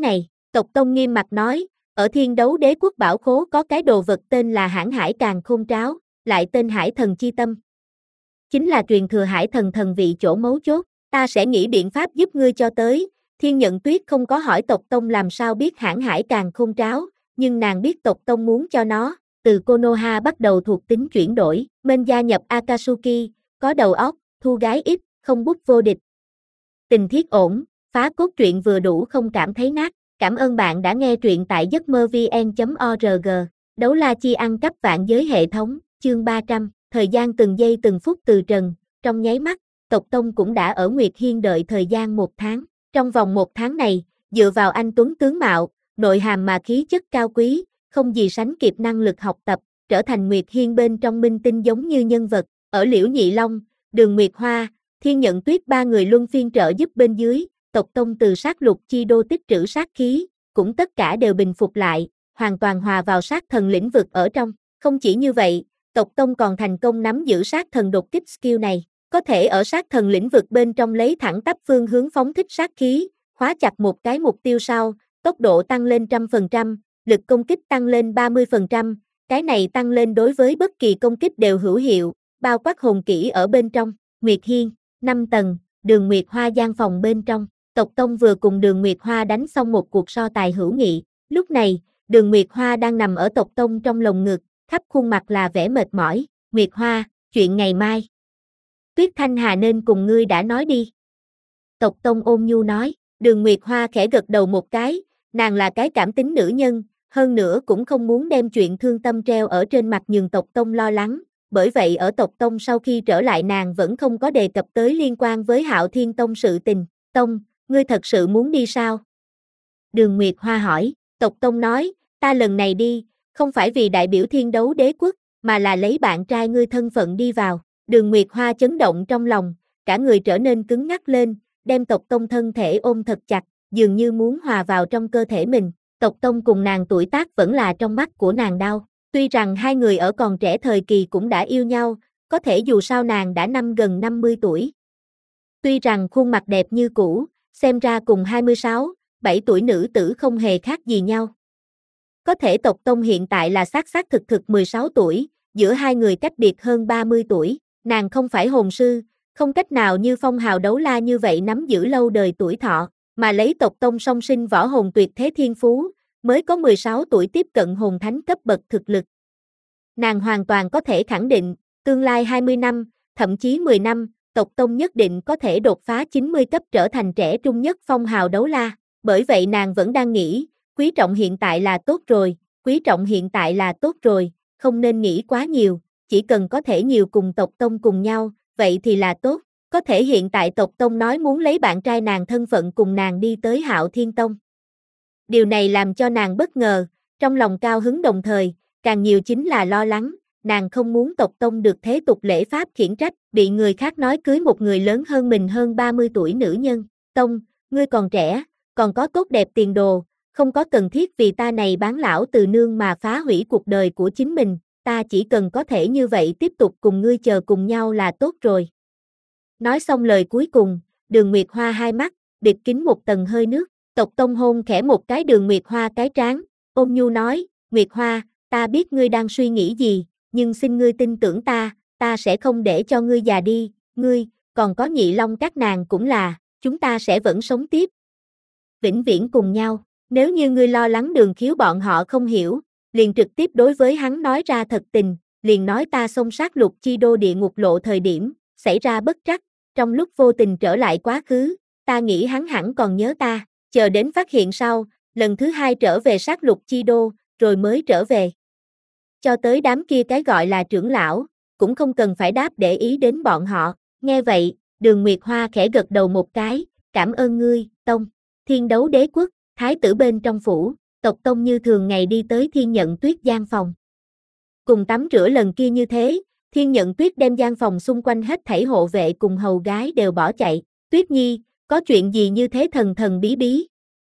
Tộc Tông nghiêm mặt nói, ở Thiên Đấu Đế Quốc bảo khố có cái đồ vật tên là Hãn Hải Càn Khôn Tráo, lại tên Hải Thần Chi Tâm. Chính là truyền thừa Hải Thần thần vị chỗ mấu chốt, ta sẽ nghĩ biện pháp giúp ngươi cho tới. Thiên Nhận Tuyết không có hỏi Tộc Tông làm sao biết Hãn Hải Càn Khôn Tráo, nhưng nàng biết Tộc Tông muốn cho nó. Từ Konoha bắt đầu thuộc tính chuyển đổi, bên gia nhập Akatsuki, có đầu óc, thu gái ít, không bút vô địch. Tình thiết ổn, phá cốt truyện vừa đủ không cảm thấy nát. Cảm ơn bạn đã nghe truyện tại giấc mơ vn chấm org. Đấu la chi ăn cắp vạn giới hệ thống, chương ba trăm, thời gian từng giây từng phút từ trần, trong nháy mắt, Tộc Tông cũng đã ở Nguyệt Hiên đợi thời gian một tháng. Trong vòng một tháng này, dựa vào anh tuấn tướng mạo, nội hàm mà khí chất cao quý, không gì sánh kịp năng lực học tập, trở thành Nguyệt Hiên bên trong minh tinh giống như nhân vật. Ở Liễu Nhị Long, Đường Nguyệt Hoa, Thiên Nhận Tuyết ba người luân phiên trợ giúp bên dưới, Tộc Tông từ sát lục chi đô tích trữ sát khí, cũng tất cả đều bình phục lại, hoàn toàn hòa vào sát thần lĩnh vực ở trong. Không chỉ như vậy, Tộc Tông còn thành công nắm giữ sát thần đột kích skill này, có thể ở sát thần lĩnh vực bên trong lấy thẳng tắp phương hướng phóng thích sát khí, khóa chặt một cái mục tiêu sau, tốc độ tăng lên trăm phần trăm, lực công kích tăng lên ba mươi phần trăm, cái này tăng lên đối với bất kỳ công kích đều hữu hiệu, bao quát hồn kỹ ở bên trong. Nguyệt Hiên, năm tầng, Đường Nguyệt Hoa gian phòng bên trong. Tộc Tông vừa cùng Đường Nguyệt Hoa đánh xong một cuộc so tài hữu nghị, lúc này, Đường Nguyệt Hoa đang nằm ở Tộc Tông trong lồng ngực, khắp khuôn mặt là vẻ mệt mỏi. Nguyệt Hoa, chuyện ngày mai. Tuyết Thanh Hà nên cùng ngươi đã nói đi. Tộc Tông ôn nhu nói, Đường Nguyệt Hoa khẽ gật đầu một cái, nàng là cái cảm tính nữ nhân, hơn nữa cũng không muốn đem chuyện thương tâm treo ở trên mặt nhường Tộc Tông lo lắng, bởi vậy ở Tộc Tông sau khi trở lại nàng vẫn không có đề cập tới liên quan với Hạo Thiên Tông sự tình. Tông, ngươi thật sự muốn đi sao? Đường Nguyệt Hoa hỏi. Tộc Tông nói, ta lần này đi, không phải vì đại biểu Thiên Đấu Đế Quốc, mà là lấy bạn trai ngươi thân phận đi vào. Đường Nguyệt Hoa chấn động trong lòng, cả người trở nên cứng ngắc lên, đem Tộc Tông thân thể ôm thật chặt, dường như muốn hòa vào trong cơ thể mình. Tộc Tông cùng nàng tuổi tác vẫn là trong mắt của nàng đau. Tuy rằng hai người ở còn trẻ thời kỳ cũng đã yêu nhau, có thể dù sao nàng đã năm gần năm mươi tuổi. Tuy rằng khuôn mặt đẹp như cũ, xem ra cùng hai mươi sáu, bảy tuổi nữ tử không hề khác gì nhau. Có thể Tộc Tông hiện tại là xác xác thực thực mười sáu tuổi, giữa hai người cách biệt hơn ba mươi tuổi, nàng không phải hồn sư, không cách nào như Phong Hào Đấu La như vậy nắm giữ lâu đời tuổi thọ, mà lấy Tộc Tông song sinh võ hồn tuyệt thế thiên phú, mới có mười sáu tuổi tiếp cận hồn thánh cấp bậc thực lực. Nàng hoàn toàn có thể khẳng định, tương lai hai mươi năm, thậm chí mười năm, Tộc Tông nhất định có thể đột phá chín mươi cấp trở thành trẻ trung nhất Phong Hào Đấu La, bởi vậy nàng vẫn đang nghĩ, quý trọng hiện tại là tốt rồi, quý trọng hiện tại là tốt rồi, không nên nghĩ quá nhiều, chỉ cần có thể nhiều cùng Tộc Tông cùng nhau, vậy thì là tốt. Có thể hiện tại Tộc Tông nói muốn lấy bạn trai nàng thân phận cùng nàng đi tới Hạo Thiên Tông. Điều này làm cho nàng bất ngờ, trong lòng cao hứng đồng thời, càng nhiều chính là lo lắng, nàng không muốn Tộc Tông được thế tục lễ pháp khiển trách, bị người khác nói cưới một người lớn hơn mình hơn ba mươi tuổi nữ nhân. Tông, ngươi còn trẻ, còn có tốt đẹp tiền đồ, không có cần thiết vì ta này bán lão từ nương mà phá hủy cuộc đời của chính mình, ta chỉ cần có thể như vậy tiếp tục cùng ngươi chờ cùng nhau là tốt rồi. Nói xong lời cuối cùng, Đường Nguyệt Hoa hai mắt, bịt kín một tầng hơi nước, Tộc Tông hôn khẽ một cái Đường Nguyệt Hoa cái trán, ôn nhu nói, Nguyệt Hoa, ta biết ngươi đang suy nghĩ gì, nhưng xin ngươi tin tưởng ta, ta sẽ không để cho ngươi già đi, ngươi, còn có Nhị Long các nàng cũng là, chúng ta sẽ vẫn sống tiếp. Vĩnh viễn cùng nhau, nếu như ngươi lo lắng Đường Khiếu bọn họ không hiểu, liền trực tiếp đối với hắn nói ra thật tình, liền nói ta xông sát lục chi đô địa ngục lộ thời điểm, xảy ra bất trắc, trong lúc vô tình trở lại quá khứ, ta nghĩ hắn hẳn còn nhớ ta, chờ đến phát hiện sau, lần thứ hai trở về sát lục chi đô, rồi mới trở về. Cho tới đám kia cái gọi là trưởng lão, cũng không cần phải đáp để ý đến bọn họ, nghe vậy, Đường Nguyệt Hoa khẽ gật đầu một cái, cảm ơn ngươi, Tông. Thiên Đấu Đế Quốc, thái tử bên trong phủ, Tộc Tông như thường ngày đi tới Thiên Nhận Tuyết gian phòng. Cùng tắm rửa lần kia như thế, Thiên Nhận Tuyết đem gian phòng xung quanh hết thảy hộ vệ cùng hầu gái đều bỏ chạy. Tuyết Nhi, có chuyện gì như thế thần thần bí bí?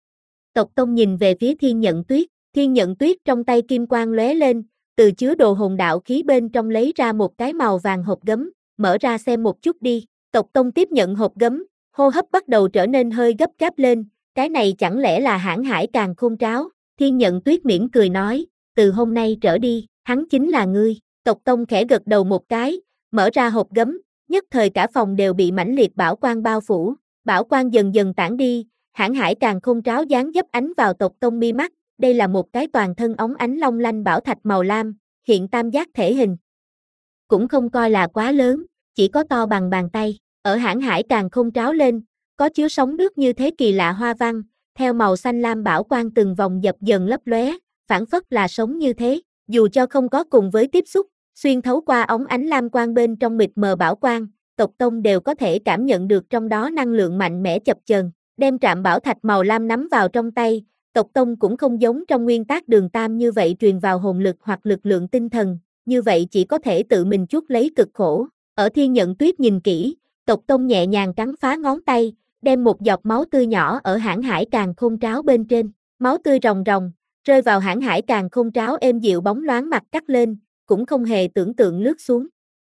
Tộc Tông nhìn về phía Thiên Nhận Tuyết, Thiên Nhận Tuyết trong tay kim quang lóe lên, từ chứa đồ hồn đạo khí bên trong lấy ra một cái màu vàng hộp gấm, mở ra xem một chút đi. Tộc Tông tiếp nhận hộp gấm, hô hấp bắt đầu trở nên hơi gấp gáp lên, cái này chẳng lẽ là hãn hải càn khôn tráo, Thiên Nhận Tuyết mỉm cười nói, từ hôm nay trở đi, hắn chính là ngươi, Tộc Tông khẽ gật đầu một cái, mở ra hộp gấm, nhất thời cả phòng đều bị mãnh liệt bảo quang bao phủ, bảo quang dần dần tản đi, hãn hải càn khôn tráo dáng dấp ánh vào Tộc Tông mi mắt, đây là một cái toàn thân óng ánh long lanh bảo thạch màu lam, hiện tam giác thể hình. Cũng không coi là quá lớn, chỉ có to bằng bàn tay, ở hãn hải càn khôn tráo lên, có chứa sóng nước như thế kỳ lạ hoa văn, theo màu xanh lam bảo quang từng vòng dập dần lấp lóe, phản phất là sống như thế, dù cho không có cùng với tiếp xúc, xuyên thấu qua ống ánh lam quang bên trong mịt mờ bảo quang, Tộc Tông đều có thể cảm nhận được trong đó năng lượng mạnh mẽ chập chờn, đem trạm bảo thạch màu lam nắm vào trong tay, Tộc Tông cũng không giống trong nguyên tắc đường tam như vậy truyền vào hồn lực hoặc lực lượng tinh thần, như vậy chỉ có thể tự mình chuốc lấy cực khổ. Ở Thiên Nhận Tuyết nhìn kỹ, Tộc Tông nhẹ nhàng cắn phá ngón tay, đem một giọt máu tươi nhỏ ở hãn hải càn khôn tráo bên trên, máu tươi ròng ròng, rơi vào hãn hải càn khôn tráo êm dịu bóng loáng mặt cắt lên, cũng không hề tưởng tượng lướt xuống.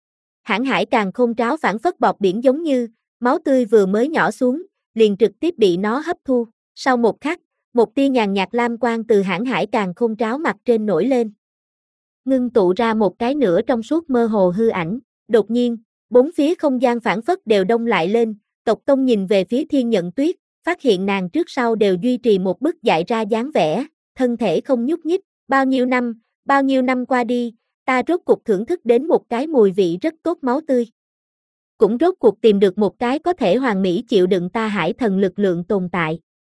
Hãn hải càn khôn tráo phản phất bọt biển giống như, máu tươi vừa mới nhỏ xuống, liền trực tiếp bị nó hấp thu. Sau một khắc, một tia nhàn nhạt lam quang từ hãn hải càn khôn tráo mặt trên nổi lên. Ngưng tụ ra một cái nửa trong suốt mơ hồ hư ảnh, đột nhiên, bốn phía không gian phản phất đều đông lại lên, Tộc Tông nhìn về phía Thiên Nhận Tuyết, phát hiện nàng trước sau đều duy trì một bức dại ra dáng vẻ, thân thể không nhúc nhích, bao nhiêu năm, bao nhiêu năm qua đi, ta rốt cuộc thưởng thức đến một cái mùi vị rất tốt máu tươi. Cũng rốt cuộc tìm được một cái có thể hoàn mỹ chịu đựng ta hải thần lực lượng tồn tại.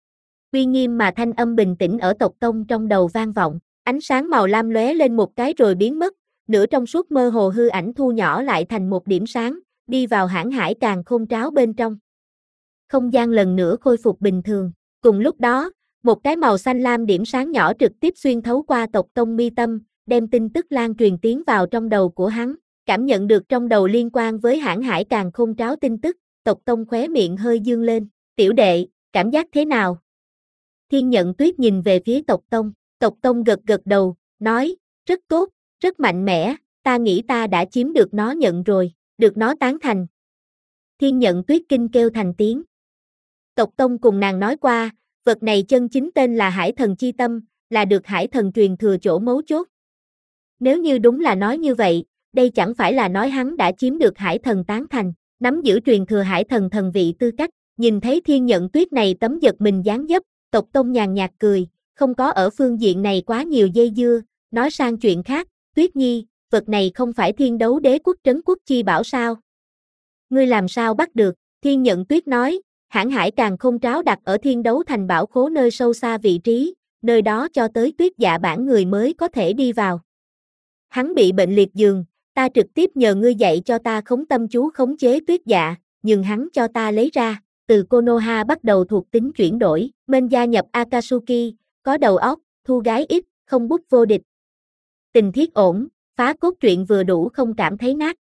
Uy nghiêm mà thanh âm bình tĩnh ở Tộc Tông trong đầu vang vọng, ánh sáng màu lam lóe lên một cái rồi biến mất, nửa trong suốt mơ hồ hư ảnh thu nhỏ lại thành một điểm sáng, đi vào hãn hải càn khôn tráo bên trong. Không gian lần nữa khôi phục bình thường, cùng lúc đó, một cái màu xanh lam điểm sáng nhỏ trực tiếp xuyên thấu qua Tộc Tông mi tâm, đem tin tức lan truyền tiến vào trong đầu của hắn, cảm nhận được trong đầu liên quan với hãn hải càn khôn tráo tin tức, Tộc Tông khóe miệng hơi dương lên, tiểu đệ, cảm giác thế nào? Thiên Nhận Tuyết nhìn về phía Tộc Tông, Tộc Tông gật gật đầu, nói, rất tốt, rất mạnh mẽ, ta nghĩ ta đã chiếm được nó nhận rồi, được nó tán thành. Thiên Nhận Tuyết kinh kêu thành tiếng. Tộc Tông cùng nàng nói qua, vật này chân chính tên là Hải Thần Chi Tâm, là được Hải Thần truyền thừa chỗ mấu chốt. Nếu như đúng là nói như vậy, đây chẳng phải là nói hắn đã chiếm được Hải Thần tán thành, nắm giữ truyền thừa Hải Thần thần vị tư cách, nhìn thấy Thiên Nhận Tuyết này tấm giật mình dáng dấp, Tộc Tông nhàn nhạt cười, không có ở phương diện này quá nhiều dây dưa, nói sang chuyện khác, Tuyết Nhi, vật này không phải Thiên Đấu Đế quốc trấn quốc chi bảo sao? Ngươi làm sao bắt được? Thiên Nhận Tuyết nói, hãn hải càn khôn tráo đặt ở Thiên Đấu thành bảo khố nơi sâu xa vị trí, nơi đó cho tới Tuyết Dạ bản người mới có thể đi vào. Hắn bị bệnh liệt giường, ta trực tiếp nhờ ngươi dạy cho ta khống tâm chú khống chế Tuyết Dạ, nhưng hắn cho ta lấy ra, từ Konoha bắt đầu thuộc tính chuyển đổi, bên gia nhập Akatsuki, có đầu óc, thu gái ít, không bút vô địch. Tình thiết ổn, phá cốt truyện vừa đủ không cảm thấy nát.